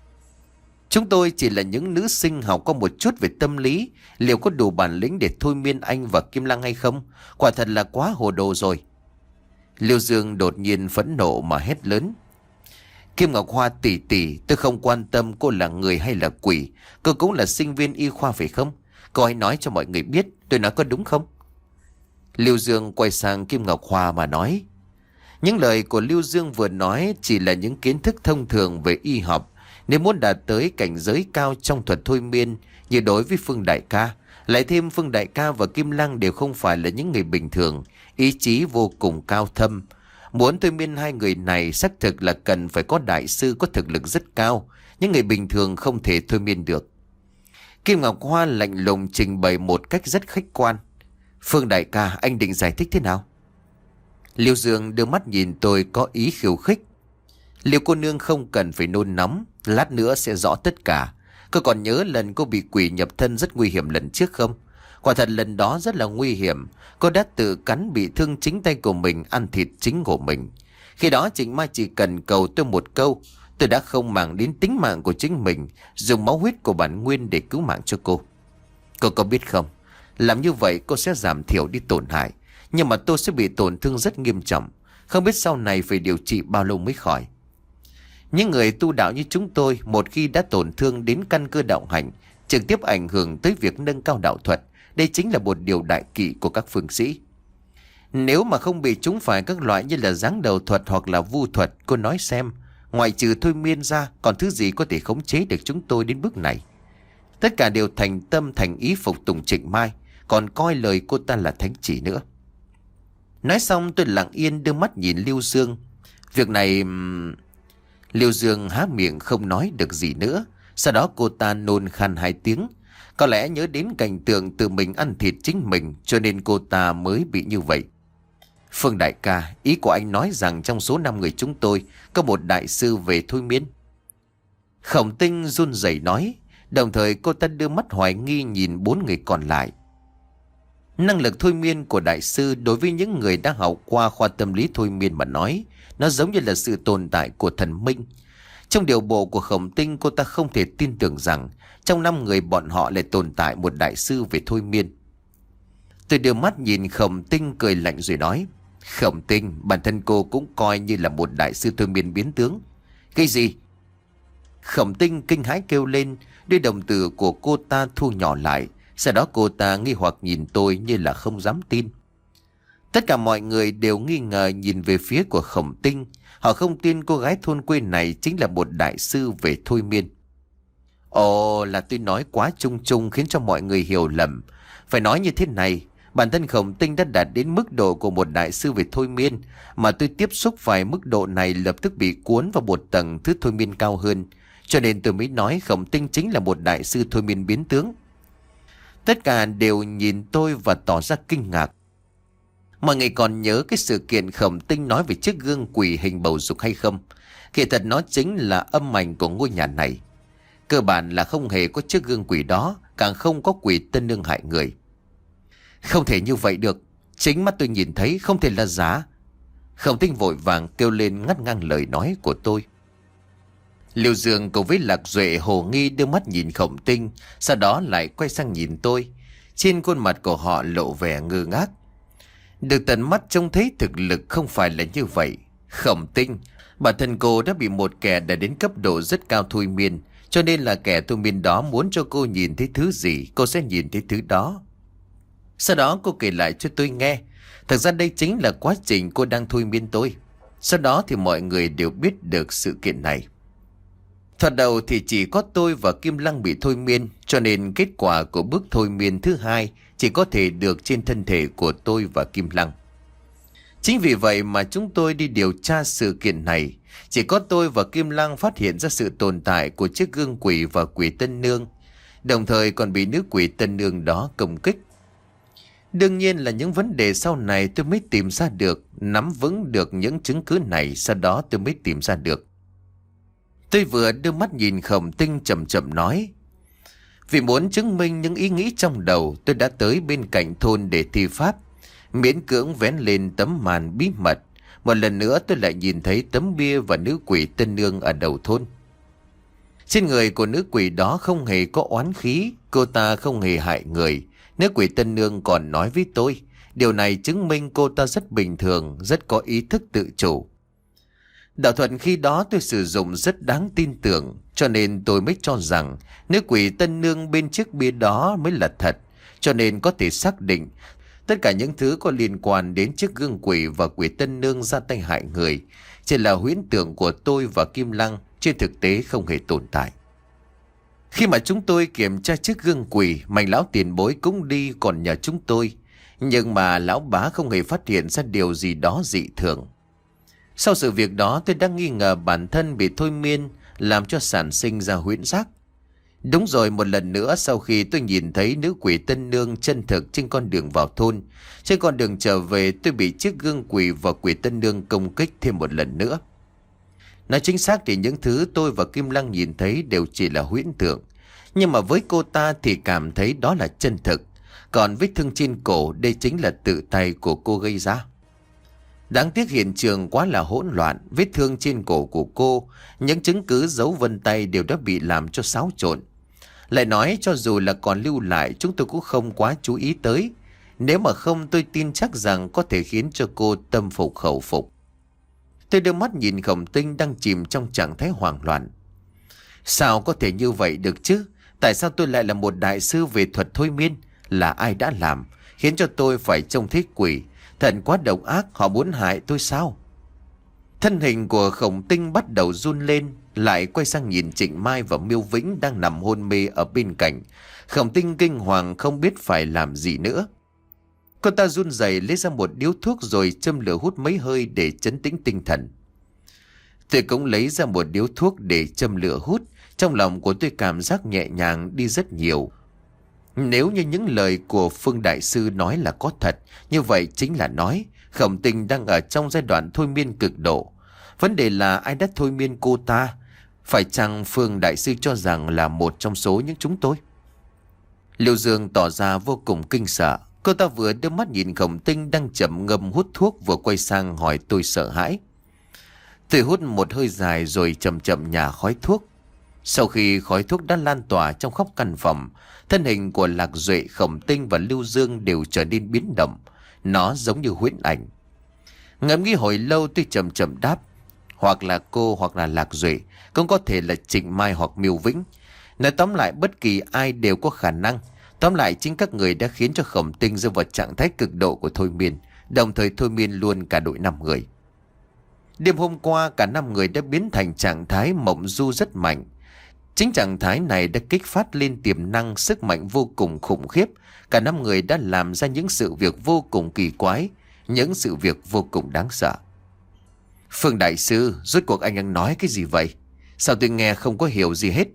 Chúng tôi chỉ là những nữ sinh học có một chút về tâm lý. Liệu có đủ bản lĩnh để thôi miên anh và Kim Lăng hay không? Quả thật là quá hồ đồ rồi. Liêu Dương đột nhiên phẫn nộ mà hét lớn. Kim Ngọc Hoa tỷ tỷ, tôi không quan tâm cô là người hay là quỷ. Cô cũng là sinh viên y khoa phải không? Cô hãy nói cho mọi người biết tôi nói có đúng không? Liêu Dương quay sang Kim Ngọc Hoa mà nói. Những lời của Liêu Dương vừa nói chỉ là những kiến thức thông thường về y học. Nếu muốn đạt tới cảnh giới cao trong thuật thôi miên như đối với Phương Đại ca, lại thêm Phương Đại ca và Kim Lăng đều không phải là những người bình thường, ý chí vô cùng cao thâm. Muốn thôi miên hai người này xác thực là cần phải có đại sư có thực lực rất cao, những người bình thường không thể thôi miên được. Kim Ngọc Hoa lạnh lùng trình bày một cách rất khách quan. Phương Đại ca, anh định giải thích thế nào? Liêu Dương đưa mắt nhìn tôi có ý khiêu khích. Liêu cô nương không cần phải nôn nóng, lát nữa sẽ rõ tất cả. Cô còn nhớ lần cô bị quỷ nhập thân rất nguy hiểm lần trước không? Quả thật lần đó rất là nguy hiểm. Cô đã tự cắn bị thương chính tay của mình, ăn thịt chính của mình. Khi đó Trịnh Mai chỉ cần cầu tôi một câu, tôi đã không màng đến tính mạng của chính mình, dùng máu huyết của bản nguyên để cứu mạng cho cô. Cô có biết không, làm như vậy cô sẽ giảm thiểu đi tổn hại, nhưng mà tôi sẽ bị tổn thương rất nghiêm trọng. Không biết sau này phải điều trị bao lâu mới khỏi. Những người tu đạo như chúng tôi, một khi đã tổn thương đến căn cơ đạo hạnh, trực tiếp ảnh hưởng tới việc nâng cao đạo thuật. Đây chính là một điều đại kỵ của các phương sĩ. Nếu mà không bị trúng phải các loại như là giáng đầu thuật hoặc là vu thuật, cô nói xem, ngoại trừ thôi miên ra, còn thứ gì có thể khống chế được chúng tôi đến bước này? Tất cả đều thành tâm thành ý phục tùng Trịnh Mai, còn coi lời cô ta là thánh chỉ nữa. Nói xong tôi lặng yên đưa mắt nhìn Lưu Dương. Việc này... Lưu Dương há miệng không nói được gì nữa. Sau đó cô ta nôn khan hai tiếng. Có lẽ nhớ đến cảnh tượng tự mình ăn thịt chính mình, cho nên cô ta mới bị như vậy. Phương đại ca, ý của anh nói rằng trong số năm người chúng tôi có một đại sư về thôi miên. Khổng Tinh run rẩy nói, đồng thời cô ta đưa mắt hoài nghi nhìn bốn người còn lại. Năng lực thôi miên của đại sư đối với những người đã học qua khoa tâm lý thôi miên mà nói, nó giống như là sự tồn tại của thần minh. Trong điều bộ của Khổng Tinh, cô ta không thể tin tưởng rằng trong năm người bọn họ lại tồn tại một đại sư về thôi miên. Tôi đưa mắt nhìn Khổng Tinh cười lạnh rồi nói, Khổng Tinh, bản thân cô cũng coi như là một đại sư thôi miên biến tướng. Cái gì? Khổng Tinh kinh hãi kêu lên, đôi đồng tử của cô ta thu nhỏ lại. Sau đó cô ta nghi hoặc nhìn tôi như là không dám tin. Tất cả mọi người đều nghi ngờ nhìn về phía của Khổng Tinh. Họ không tin cô gái thôn quê này chính là một đại sư về thôi miên. Ồ, là tôi nói quá chung chung khiến cho mọi người hiểu lầm. Phải nói như thế này, bản thân Khổng Tinh đã đạt đến mức độ của một đại sư về thôi miên, mà tôi tiếp xúc phải mức độ này lập tức bị cuốn vào một tầng thứ thôi miên cao hơn. Cho nên tôi mới nói Khổng Tinh chính là một đại sư thôi miên biến tướng. Tất cả đều nhìn tôi và tỏ ra kinh ngạc. Mọi người còn nhớ cái sự kiện Khổng Tinh nói về chiếc gương quỷ hình bầu dục hay không? Kỳ thật nó chính là âm ảnh của ngôi nhà này. Cơ bản là không hề có chiếc gương quỷ đó, càng không có quỷ tân nương hại người. Không thể như vậy được, chính mắt tôi nhìn thấy, không thể là giả. Khổng Tinh vội vàng kêu lên ngắt ngang lời nói của tôi. Lưu Dương cùng với Lạc Duệ hồ nghi đưa mắt nhìn Khổng Tinh, sau đó lại quay sang nhìn tôi. Trên khuôn mặt của họ lộ vẻ ngơ ngác. Được tận mắt trông thấy thực lực không phải là như vậy. Khổng Tinh, bản thân cô đã bị một kẻ đã đến cấp độ rất cao thôi miên, cho nên là kẻ thôi miên đó muốn cho cô nhìn thấy thứ gì, cô sẽ nhìn thấy thứ đó. Sau đó cô kể lại cho tôi nghe. Thật ra đây chính là quá trình cô đang thôi miên tôi. Sau đó thì mọi người đều biết được sự kiện này. Thoạt đầu thì chỉ có tôi và Kim Lăng bị thôi miên, cho nên kết quả của bước thôi miên thứ hai chỉ có thể được trên thân thể của tôi và Kim Lăng. Chính vì vậy mà chúng tôi đi điều tra sự kiện này. Chỉ có tôi và Kim Lăng phát hiện ra sự tồn tại của chiếc gương quỷ và quỷ tân nương, đồng thời còn bị nữ quỷ tân nương đó công kích. Đương nhiên là những vấn đề sau này tôi mới tìm ra được, nắm vững được những chứng cứ này, sau đó tôi mới tìm ra được. Tôi vừa đưa mắt nhìn Khổng Tinh chậm chậm nói, vì muốn chứng minh những ý nghĩ trong đầu, tôi đã tới bên cạnh thôn để thi pháp, miễn cưỡng vén lên tấm màn bí mật. Một lần nữa tôi lại nhìn thấy tấm bia và nữ quỷ tân nương ở đầu thôn. Trên người của nữ quỷ đó không hề có oán khí, cô ta không hề hại người. Nữ quỷ tân nương còn nói với tôi, điều này chứng minh cô ta rất bình thường, rất có ý thức tự chủ. Đạo thuật khi đó tôi sử dụng rất đáng tin tưởng, cho nên tôi mới cho rằng nữ quỷ tân nương bên chiếc bia đó mới là thật, cho nên có thể xác định tất cả những thứ có liên quan đến chiếc gương quỷ và quỷ tân nương ra tay hại người chỉ là huyễn tưởng của tôi và Kim Lăng, trên thực tế không hề tồn tại. Khi mà chúng tôi kiểm tra chiếc gương quỷ, Mạnh lão tiền bối cũng đi còn nhờ chúng tôi, nhưng mà lão bá không hề phát hiện ra điều gì đó dị thường. Sau sự việc đó tôi đã nghi ngờ bản thân bị thôi miên làm cho sản sinh ra huyễn giác. Đúng rồi, một lần nữa sau khi tôi nhìn thấy nữ quỷ tân nương chân thực trên con đường vào thôn, trên con đường trở về tôi bị chiếc gương quỷ và quỷ tân nương công kích thêm một lần nữa. Nói chính xác thì những thứ tôi và Kim Lăng nhìn thấy đều chỉ là huyễn tưởng, nhưng mà với cô ta thì cảm thấy đó là chân thực. Còn vết thương trên cổ đây chính là tự tay của cô gây ra. Đáng tiếc hiện trường quá là hỗn loạn, vết thương trên cổ của cô, những chứng cứ dấu vân tay đều đã bị làm cho xáo trộn. Lại nói cho dù là còn lưu lại chúng tôi cũng không quá chú ý tới. Nếu mà không tôi tin chắc rằng có thể khiến cho cô tâm phục khẩu phục. Tôi đưa mắt nhìn Khổng Tinh đang chìm trong trạng thái hoảng loạn. Sao có thể như vậy được chứ? Tại sao tôi lại là một đại sư về thuật thôi miên? Là ai đã làm khiến cho tôi phải trông thấy quỷ? Thật quá độc ác, họ muốn hại tôi sao? Thân hình của Khổng Tinh bắt đầu run lên, lại quay sang nhìn Trịnh Mai và Miêu Vĩnh đang nằm hôn mê ở bên cạnh. Khổng Tinh kinh hoàng không biết phải làm gì nữa. Cô ta run rẩy lấy ra một điếu thuốc rồi châm lửa hút mấy hơi để trấn tĩnh tinh thần. Tôi cũng lấy ra một điếu thuốc để châm lửa hút. Trong lòng của tôi cảm giác nhẹ nhàng đi rất nhiều. Nếu như những lời của Phương Đại Sư nói là có thật, như vậy chính là nói Khổng Tinh đang ở trong giai đoạn thôi miên cực độ. Vấn đề là ai đã thôi miên cô ta? Phải chăng Phương Đại Sư cho rằng là một trong số những chúng tôi? Liêu Dương tỏ ra vô cùng kinh sợ. Cô ta vừa đưa mắt nhìn Khổng Tinh đang chậm ngâm hút thuốc, vừa quay sang hỏi tôi sợ hãi. Tôi hút một hơi dài rồi chậm chậm nhả khói thuốc. Sau khi khói thuốc đã lan tỏa trong khắp căn phòng, thân hình của Lạc Duệ, Khổng Tinh và Lưu Dương đều trở nên biến động. Nó giống như huyễn ảnh. Ngẫm nghĩ hồi lâu tôi chậm chậm đáp. Hoặc là cô hoặc là Lạc Duệ, cũng có thể là Trịnh Mai hoặc Miêu Vĩnh. Nói tóm lại bất kỳ ai đều có khả năng. Tóm lại chính các người đã khiến cho Khổng Tinh rơi vào trạng thái cực độ của thôi miên, đồng thời thôi miên luôn cả đội năm người. Đêm hôm qua cả năm người đã biến thành trạng thái mộng du rất mạnh. Chính trạng thái này đã kích phát lên tiềm năng sức mạnh vô cùng khủng khiếp. Cả năm người đã làm ra những sự việc vô cùng kỳ quái, những sự việc vô cùng đáng sợ. Phương Đại Sư, rốt cuộc anh đang nói cái gì vậy? Sao tôi nghe không có hiểu gì hết?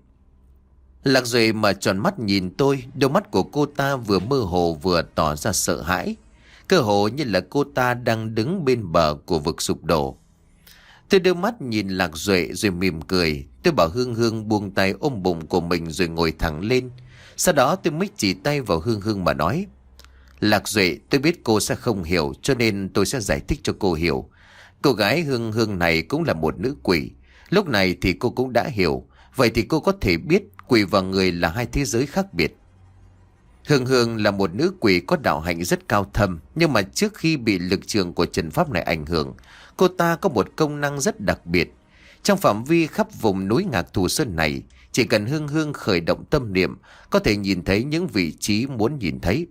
Lạc Duệ mở tròn mắt nhìn tôi, đôi mắt của cô ta vừa mơ hồ vừa tỏ ra sợ hãi. Cơ hồ như là cô ta đang đứng bên bờ của vực sụp đổ. Tôi đưa mắt nhìn Lạc Duệ rồi mỉm cười. Tôi bảo Hương Hương buông tay ôm bụng của mình rồi ngồi thẳng lên. Sau đó tôi mới chỉ tay vào Hương Hương mà nói. Lạc Duệ, tôi biết cô sẽ không hiểu cho nên tôi sẽ giải thích cho cô hiểu. Cô gái Hương Hương này cũng là một nữ quỷ. Lúc này thì cô cũng đã hiểu. Vậy thì cô có thể biết quỷ và người là hai thế giới khác biệt. Hương Hương là một nữ quỷ có đạo hạnh rất cao thâm. Nhưng mà trước khi bị lực trường của trận pháp này ảnh hưởng, cô ta có một công năng rất đặc biệt. Trong phạm vi khắp vùng núi Ngạc Thù Sơn này, chỉ cần Hương Hương khởi động tâm niệm, có thể nhìn thấy những vị trí muốn nhìn thấy.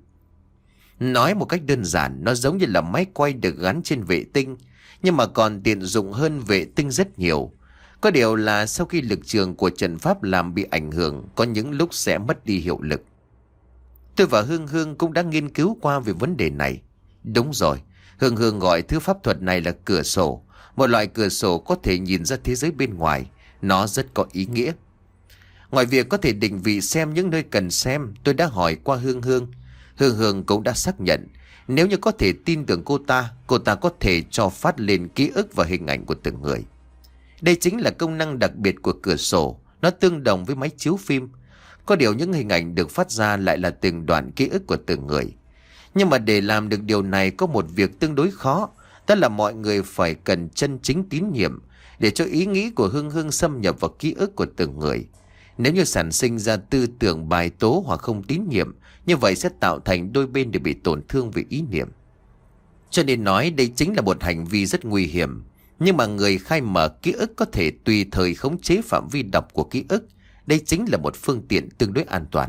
Nói một cách đơn giản, nó giống như là máy quay được gắn trên vệ tinh, nhưng mà còn tiện dụng hơn vệ tinh rất nhiều. Có điều là sau khi lực trường của trận pháp làm bị ảnh hưởng, có những lúc sẽ mất đi hiệu lực. Tôi và Hương Hương cũng đã nghiên cứu qua về vấn đề này. Đúng rồi, Hương Hương gọi thứ pháp thuật này là cửa sổ. Một loại cửa sổ có thể nhìn ra thế giới bên ngoài. Nó rất có ý nghĩa. Ngoài việc có thể định vị xem những nơi cần xem, tôi đã hỏi qua Hương Hương. Hương Hương cũng đã xác nhận, nếu như có thể tin tưởng cô ta, cô ta có thể cho phát lên ký ức và hình ảnh của từng người. Đây chính là công năng đặc biệt của cửa sổ. Nó tương đồng với máy chiếu phim. Có điều những hình ảnh được phát ra lại là từng đoạn ký ức của từng người. Nhưng mà để làm được điều này có một việc tương đối khó. Đó là mọi người phải cần chân chính tín nhiệm để cho ý nghĩ của Hương Hương xâm nhập vào ký ức của từng người. Nếu như sản sinh ra tư tưởng bài tố hoặc không tín nhiệm, như vậy sẽ tạo thành đôi bên đều bị tổn thương vì ý niệm. Cho nên nói đây chính là một hành vi rất nguy hiểm. Nhưng mà người khai mở ký ức có thể tùy thời khống chế phạm vi đọc của ký ức. Đây chính là một phương tiện tương đối an toàn.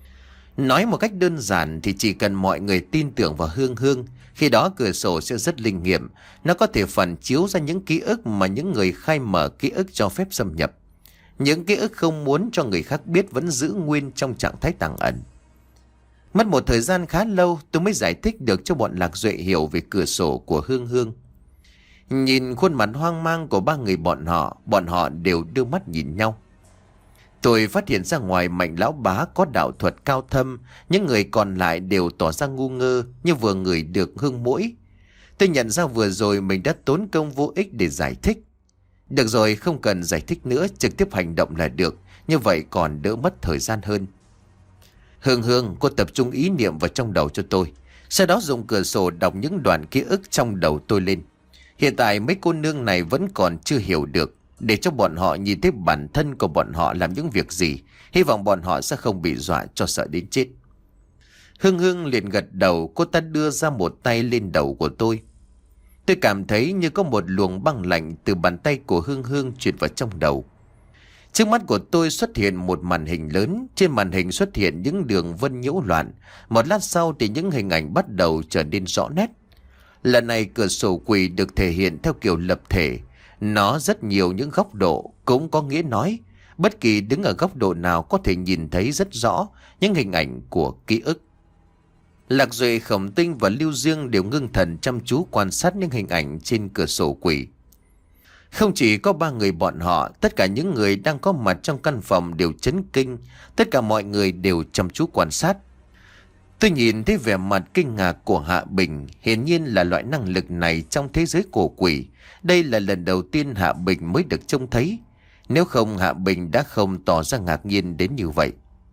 Nói một cách đơn giản thì chỉ cần mọi người tin tưởng vào Hương Hương, khi đó cửa sổ sẽ rất linh nghiệm. Nó có thể phản chiếu ra những ký ức mà những người khai mở ký ức cho phép xâm nhập. Những ký ức không muốn cho người khác biết vẫn giữ nguyên trong trạng thái tàng ẩn. Mất một thời gian khá lâu tôi mới giải thích được cho bọn Lạc Duệ hiểu về cửa sổ của Hương Hương. Nhìn khuôn mặt hoang mang của ba người bọn họ, bọn họ đều đưa mắt nhìn nhau. Tôi phát hiện ra ngoài Mạnh lão bá có đạo thuật cao thâm, những người còn lại đều tỏ ra ngu ngơ như vừa ngửi được hương mũi. Tôi nhận ra vừa rồi mình đã tốn công vô ích để giải thích. Được rồi, không cần giải thích nữa, trực tiếp hành động là được, như vậy còn đỡ mất thời gian hơn. Hương Hương, cô tập trung ý niệm vào trong đầu cho tôi, sau đó dùng cửa sổ đọc những đoạn ký ức trong đầu tôi lên. Hiện tại mấy cô nương này vẫn còn chưa hiểu được, để cho bọn họ nhìn thấy bản thân của bọn họ làm những việc gì. Hy vọng bọn họ sẽ không bị dọa cho sợ đến chết. Hương Hương liền gật đầu. Cô ta đưa ra một tay lên đầu của tôi. Tôi cảm thấy như có một luồng băng lạnh từ bàn tay của Hương Hương truyền vào trong đầu. Trước mắt của tôi xuất hiện một màn hình lớn. Trên màn hình xuất hiện những đường vân nhiễu loạn. Một lát sau thì những hình ảnh bắt đầu trở nên rõ nét. Lần này cửa sổ quỷ được thể hiện theo kiểu lập thể. Nó rất nhiều những góc độ, cũng có nghĩa nói bất kỳ đứng ở góc độ nào có thể nhìn thấy rất rõ những hình ảnh của ký ức. Lạc Duệ, Khổng Tinh và Lưu Dương đều ngưng thần chăm chú quan sát những hình ảnh trên cửa sổ quỷ. Không chỉ có ba người bọn họ, tất cả những người đang có mặt trong căn phòng đều chấn kinh. Tất cả mọi người đều chăm chú quan sát. Tôi nhìn thấy vẻ mặt kinh ngạc của Hạ Bình. Hiển nhiên là loại năng lực này trong thế giới của quỷ. Đây là lần đầu tiên Hạ Bình mới được trông thấy. Nếu không, Hạ Bình đã không tỏ ra ngạc nhiên đến như vậy.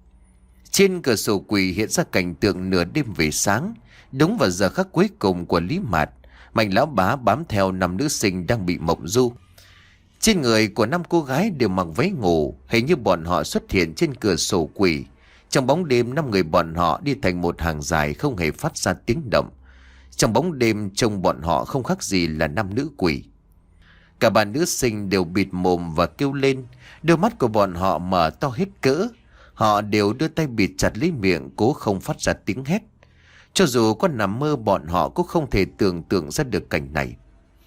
Trên cửa sổ quỷ hiện ra cảnh tượng nửa đêm về sáng. Đúng vào giờ khắc cuối cùng của Lý Mạt, Mạnh lão bá bám theo năm nữ sinh đang bị mộng du. Trên người của năm cô gái đều mặc váy ngủ. Hình như bọn họ xuất hiện trên cửa sổ quỷ. Trong bóng đêm, năm người bọn họ đi thành một hàng dài không hề phát ra tiếng động. Trong bóng đêm trông bọn họ không khác gì là năm nữ quỷ. Cả ba nữ sinh đều bịt mồm và kêu lên. Đôi mắt của bọn họ mở to hết cỡ. Họ đều đưa tay bịt chặt lấy miệng, cố không phát ra tiếng hét. Cho dù có nằm mơ, bọn họ cũng không thể tưởng tượng ra được cảnh này.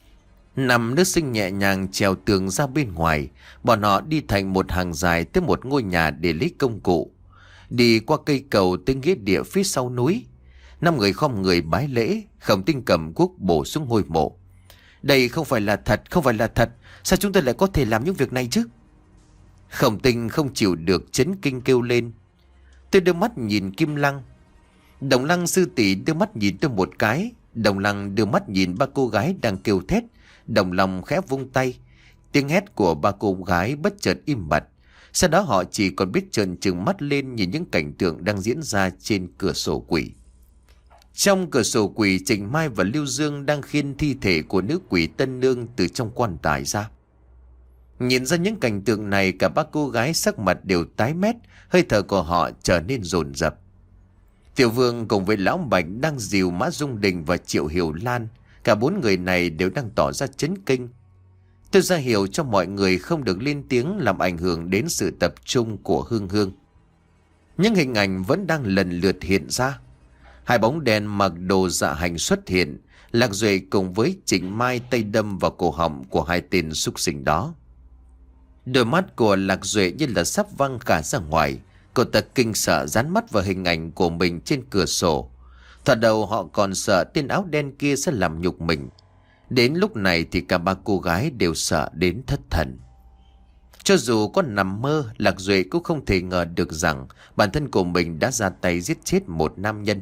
Năm nữ sinh nhẹ nhàng trèo tường ra bên ngoài. Bọn họ đi thành một hàng dài tới một ngôi nhà để lấy công cụ. Đi qua cây cầu tới nghĩa địa phía sau núi. Năm người khom người bái lễ. Khổng Tinh cầm cuốc bổ xuống ngôi mộ. Đây không phải là thật, không phải là thật. Sao chúng ta lại có thể làm những việc này chứ? Khổng Tinh không chịu được chấn kinh kêu lên. Tôi đưa mắt nhìn Kim Lăng. Đồng Lăng sư tỷ đưa mắt nhìn tôi một cái. Đồng Lăng đưa mắt nhìn ba cô gái đang kêu thét. Đồng Long khẽ vung tay. Tiếng hét của ba cô gái bất chợt im bặt. Sau đó họ chỉ còn biết trợn trừng mắt lên nhìn những cảnh tượng đang diễn ra trên cửa sổ quỷ. Trong cửa sổ quỷ, Trình Mai và Lưu Dương đang khiêng thi thể của nữ quỷ Tân Nương từ trong quan tài ra. Nhìn ra những cảnh tượng này, cả ba cô gái sắc mặt đều tái mét, hơi thở của họ trở nên dồn dập. Tiểu Vương cùng với Lão Bạch đang dìu Mã Dung Đình và Triệu Hiểu Lan. Cả bốn người này đều đang tỏ ra chấn kinh. Tôi ra hiệu cho mọi người không được lên tiếng làm ảnh hưởng đến sự tập trung của Hương Hương. Những hình ảnh vẫn đang lần lượt hiện ra. Hai bóng đèn mặc đồ dạ hành xuất hiện. Lạc Duệ cùng với Trịnh Mai tay đâm vào cổ họng của hai tên súc sinh đó. Đôi mắt của Lạc Duệ như là sắp văng cả ra ngoài. Cô ta kinh sợ dán mắt vào hình ảnh của mình trên cửa sổ. Thoạt đầu họ còn sợ tên áo đen kia sẽ làm nhục mình. Đến lúc này thì cả ba cô gái đều sợ đến thất thần. Cho dù có nằm mơ, Lạc Duệ cũng không thể ngờ được rằng bản thân của mình đã ra tay giết chết một nam nhân.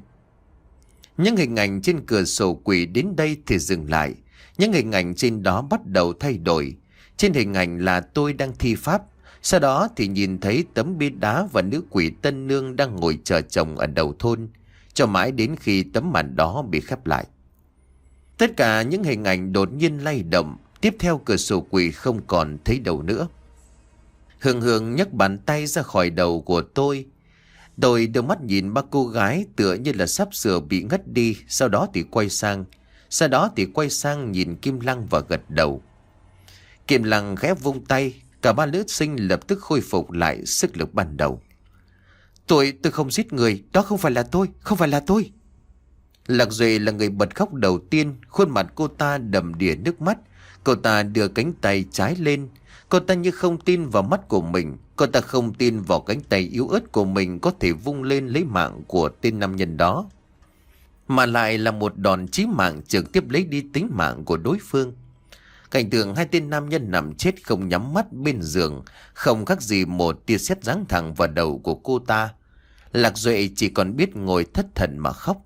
Những hình ảnh trên cửa sổ quỷ đến đây thì dừng lại. Những hình ảnh trên đó bắt đầu thay đổi. Trên hình ảnh là tôi đang thi pháp. Sau đó thì nhìn thấy tấm bia đá và nữ quỷ Tân Nương đang ngồi chờ chồng ở đầu thôn. Cho mãi đến khi tấm màn đó bị khép lại. Tất cả những hình ảnh đột nhiên lay động. Tiếp theo cửa sổ quỷ không còn thấy đầu nữa. Hương Hương nhấc bàn tay ra khỏi đầu của tôi. Tôi đưa mắt nhìn ba cô gái tựa như là sắp sửa bị ngất đi. Sau đó thì quay sang. Sau đó thì quay sang nhìn Kim Lăng và gật đầu. Kim Lăng khẽ vung tay. Cả ba nữ sinh lập tức khôi phục lại sức lực ban đầu. Tôi, tôi không giết người. Đó không phải là tôi, không phải là tôi. Lạc Duệ là người bật khóc đầu tiên. Khuôn mặt cô ta đầm đìa nước mắt. Cô ta đưa cánh tay trái lên. Cô ta như không tin vào mắt của mình. Cô ta không tin vào cánh tay yếu ớt của mình có thể vung lên lấy mạng của tên nam nhân đó. Mà lại là một đòn chí mạng trực tiếp lấy đi tính mạng của đối phương. Cảnh tượng hai tên nam nhân nằm chết không nhắm mắt bên giường, không khác gì một tia sét giáng thẳng vào đầu của cô ta. Lạc Duệ chỉ còn biết ngồi thất thần mà khóc.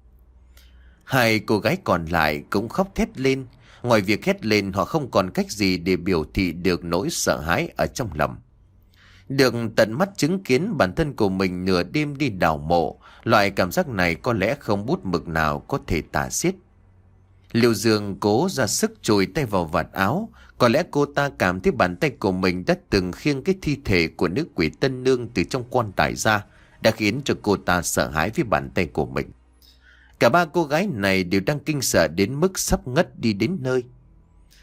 Hai cô gái còn lại cũng khóc thét lên. Ngoài việc hét lên, họ không còn cách gì để biểu thị được nỗi sợ hãi ở trong lòng. Được tận mắt chứng kiến bản thân của mình nửa đêm đi đào mộ, loại cảm giác này có lẽ không bút mực nào có thể tả xiết. Lưu Dương cố ra sức chùi tay vào vạt áo. Có lẽ cô ta cảm thấy bàn tay của mình đã từng khiêng cái thi thể của nữ quỷ Tân Nương từ trong quan tài ra, đã khiến cho cô ta sợ hãi với bàn tay của mình. Cả ba cô gái này đều đang kinh sợ đến mức sắp ngất đi đến nơi.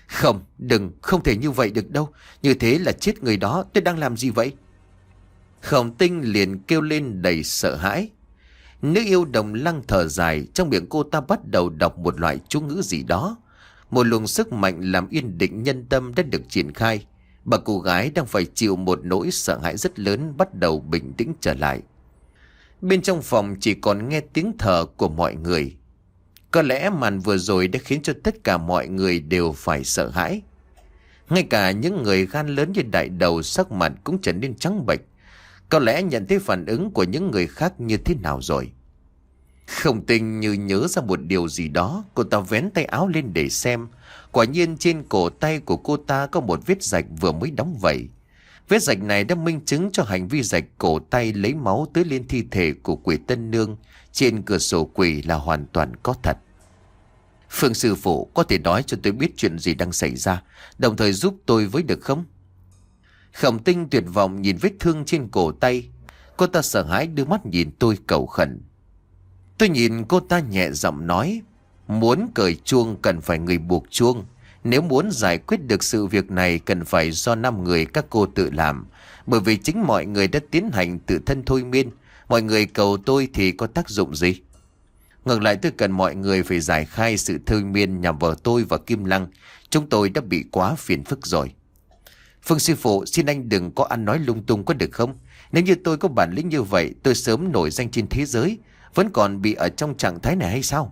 Không, đừng, không thể như vậy được đâu. Như thế là chết người đó, tôi đang làm gì vậy? Khổng Tinh liền kêu lên đầy sợ hãi. Nữ yêu đồng lăng thở dài, trong miệng cô ta bắt đầu đọc một loại chú ngữ gì đó. Một luồng sức mạnh làm yên định nhân tâm đã được triển khai. Bà cô gái đang phải chịu một nỗi sợ hãi rất lớn bắt đầu bình tĩnh trở lại. Bên trong phòng chỉ còn nghe tiếng thở của mọi người. Có lẽ màn vừa rồi đã khiến cho tất cả mọi người đều phải sợ hãi. Ngay cả những người gan lớn như đại đầu sắc mặt cũng trở nên trắng bệch. Có lẽ nhận thấy phản ứng của những người khác như thế nào rồi. Khổng Tinh như nhớ ra một điều gì đó, cô ta vén tay áo lên để xem. Quả nhiên trên cổ tay của cô ta có một vết rạch vừa mới đóng vẩy. Vết rạch này đã minh chứng cho hành vi rạch cổ tay lấy máu tưới lên thi thể của quỷ Tân Nương trên cửa sổ quỷ là hoàn toàn có thật. Phương sư phụ, có thể nói cho tôi biết chuyện gì đang xảy ra, đồng thời giúp tôi với được không? Khổng Tinh tuyệt vọng nhìn vết thương trên cổ tay. Cô ta sợ hãi đưa mắt nhìn tôi cầu khẩn. Tôi nhìn cô ta nhẹ giọng nói, muốn cởi chuông cần phải người buộc chuông. Nếu muốn giải quyết được sự việc này cần phải do năm người các cô tự làm. Bởi vì chính mọi người đã tiến hành tự thân thôi miên. Mọi người cầu tôi thì có tác dụng gì? Ngược lại tôi cần mọi người phải giải khai sự thôi miên nhằm vào tôi và Kim Lăng. Chúng tôi đã bị quá phiền phức rồi. Phương sư phụ, xin anh đừng có ăn nói lung tung có được không? Nếu như tôi có bản lĩnh như vậy, tôi sớm nổi danh trên thế giới. Vẫn còn bị ở trong trạng thái này hay sao?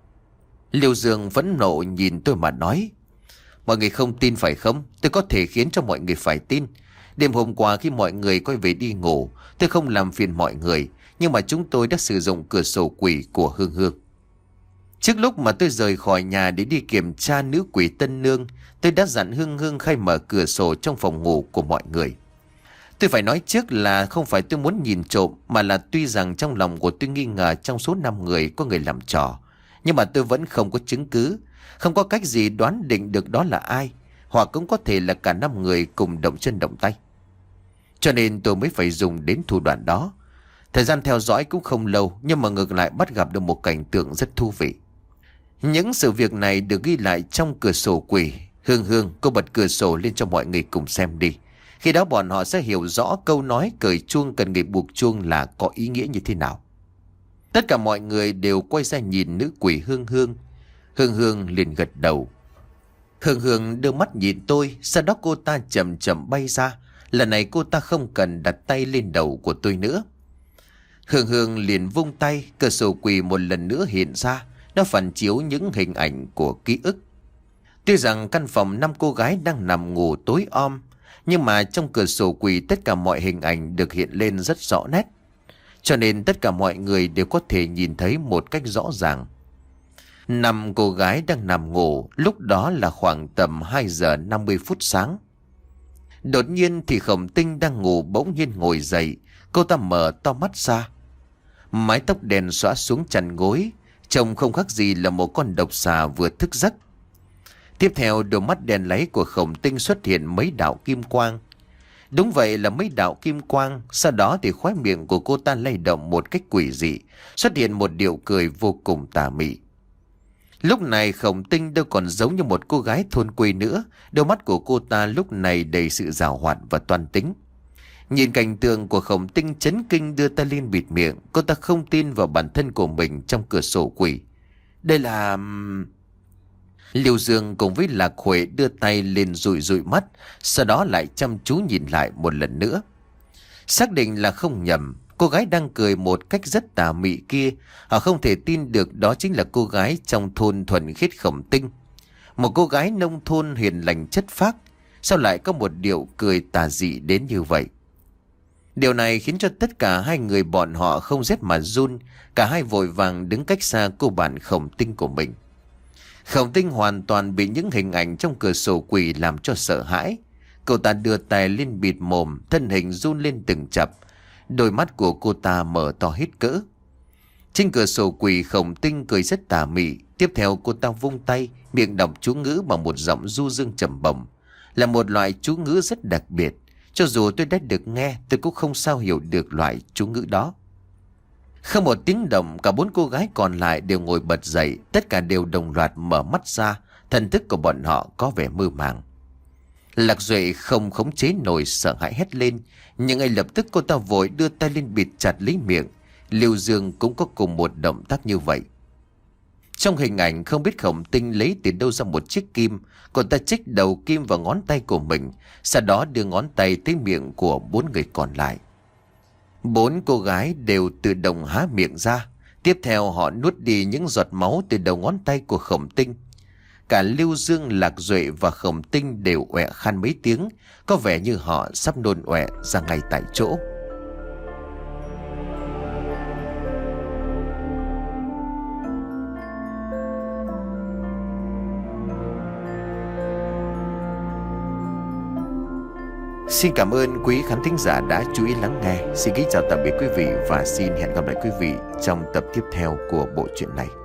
Liêu Dương vẫn nộ nhìn tôi mà nói, mọi người không tin phải không? Tôi có thể khiến cho mọi người phải tin. Đêm hôm qua khi mọi người quay về đi ngủ, tôi không làm phiền mọi người, nhưng mà chúng tôi đã sử dụng cửa sổ quỷ của Hương Hương. Trước lúc mà tôi rời khỏi nhà để đi kiểm tra nữ quỷ Tân Nương, tôi đã dặn Hương Hương khai mở cửa sổ trong phòng ngủ của mọi người. Tôi phải nói trước là không phải tôi muốn nhìn trộm, mà là tuy rằng trong lòng của tôi nghi ngờ trong số năm người có người làm trò, nhưng mà tôi vẫn không có chứng cứ, không có cách gì đoán định được đó là ai, hoặc cũng có thể là cả năm người cùng động chân động tay. Cho nên tôi mới phải dùng đến thủ đoạn đó. Thời gian theo dõi cũng không lâu, nhưng mà ngược lại bắt gặp được một cảnh tượng rất thú vị. Những sự việc này được ghi lại trong cửa sổ quỷ. Hương Hương, cô bật cửa sổ lên cho mọi người cùng xem đi. Khi đó bọn họ sẽ hiểu rõ câu nói cởi chuông cần người buộc chuông là có ý nghĩa như thế nào. Tất cả mọi người đều quay ra nhìn nữ quỷ Hương Hương. Hương Hương liền gật đầu. Hương Hương đưa mắt nhìn tôi, sau đó cô ta chậm chậm bay ra. Lần này cô ta không cần đặt tay lên đầu của tôi nữa. Hương Hương liền vung tay, cửa sổ quỷ một lần nữa hiện ra. Nó phản chiếu những hình ảnh của ký ức. Tuy rằng căn phòng năm cô gái đang nằm ngủ tối om, nhưng mà trong cửa sổ quỷ tất cả mọi hình ảnh được hiện lên rất rõ nét. Cho nên tất cả mọi người đều có thể nhìn thấy một cách rõ ràng. Năm cô gái đang nằm ngủ, lúc đó là khoảng tầm hai giờ năm mươi phút sáng. Đột nhiên thì Khổng Tinh đang ngủ bỗng nhiên ngồi dậy, cô ta mở to mắt ra. Mái tóc đen xõa xuống chăn gối, trông không khác gì là một con độc xà vừa thức giấc. Tiếp theo đôi mắt đen láy của Khổng Tinh xuất hiện mấy đạo kim quang. Đúng vậy là mấy đạo kim quang. Sau đó thì khóe miệng của cô ta lay động một cách quỷ dị, xuất hiện một điệu cười vô cùng tà mị. Lúc này Khổng Tinh đâu còn giống như một cô gái thôn quê nữa. Đôi mắt của cô ta lúc này đầy sự giàu hoạt và toan tính. Nhìn cảnh tượng của Khổng Tinh chấn kinh đưa tay lên bịt miệng. Cô ta không tin vào bản thân của mình trong cửa sổ quỷ. Đây là... Liêu Dương cùng với Lạc Huệ đưa tay lên dụi dụi mắt, sau đó lại chăm chú nhìn lại một lần nữa. Xác định là không nhầm, cô gái đang cười một cách rất tà mị kia, họ không thể tin được đó chính là cô gái trong thôn thuần khiết Khổng Tinh. Một cô gái nông thôn hiền lành chất phác, sao lại có một điệu cười tà dị đến như vậy? Điều này khiến cho tất cả hai người bọn họ không rét mà run, cả hai vội vàng đứng cách xa cô bạn Khổng Tinh của mình. Khổng Tinh hoàn toàn bị những hình ảnh trong cửa sổ quỷ làm cho sợ hãi. Cậu ta đưa tay lên bịt mồm, thân hình run lên từng chập. Đôi mắt của cô ta mở to hết cỡ. Trên cửa sổ quỷ Khổng Tinh cười rất tà mị. Tiếp theo cô ta vung tay, miệng đọc chú ngữ bằng một giọng du dương trầm bổng. Là một loại chú ngữ rất đặc biệt. Cho dù tôi đã được nghe, tôi cũng không sao hiểu được loại chú ngữ đó. Không một tiếng động, cả bốn cô gái còn lại đều ngồi bật dậy, tất cả đều đồng loạt mở mắt ra, thần thức của bọn họ có vẻ mơ màng. Lạc Duệ không khống chế nổi, sợ hãi hét lên, nhưng ngay lập tức cô ta vội đưa tay lên bịt chặt lấy miệng. Lưu Dương cũng có cùng một động tác như vậy. Trong hình ảnh không biết Khổng Tinh lấy từ đâu ra một chiếc kim, cô ta chích đầu kim vào ngón tay của mình, sau đó đưa ngón tay tới miệng của bốn người còn lại. Bốn cô gái đều tự động há miệng ra. Tiếp theo họ nuốt đi những giọt máu từ đầu ngón tay của Khổng Tinh. Cả Lưu Dương, Lạc Duệ và Khổng Tinh đều ọe khan mấy tiếng, có vẻ như họ sắp nôn ọe ra ngay tại chỗ. Xin cảm ơn quý khán thính giả đã chú ý lắng nghe. Xin kính chào tạm biệt quý vị và xin hẹn gặp lại quý vị trong tập tiếp theo của bộ truyện này.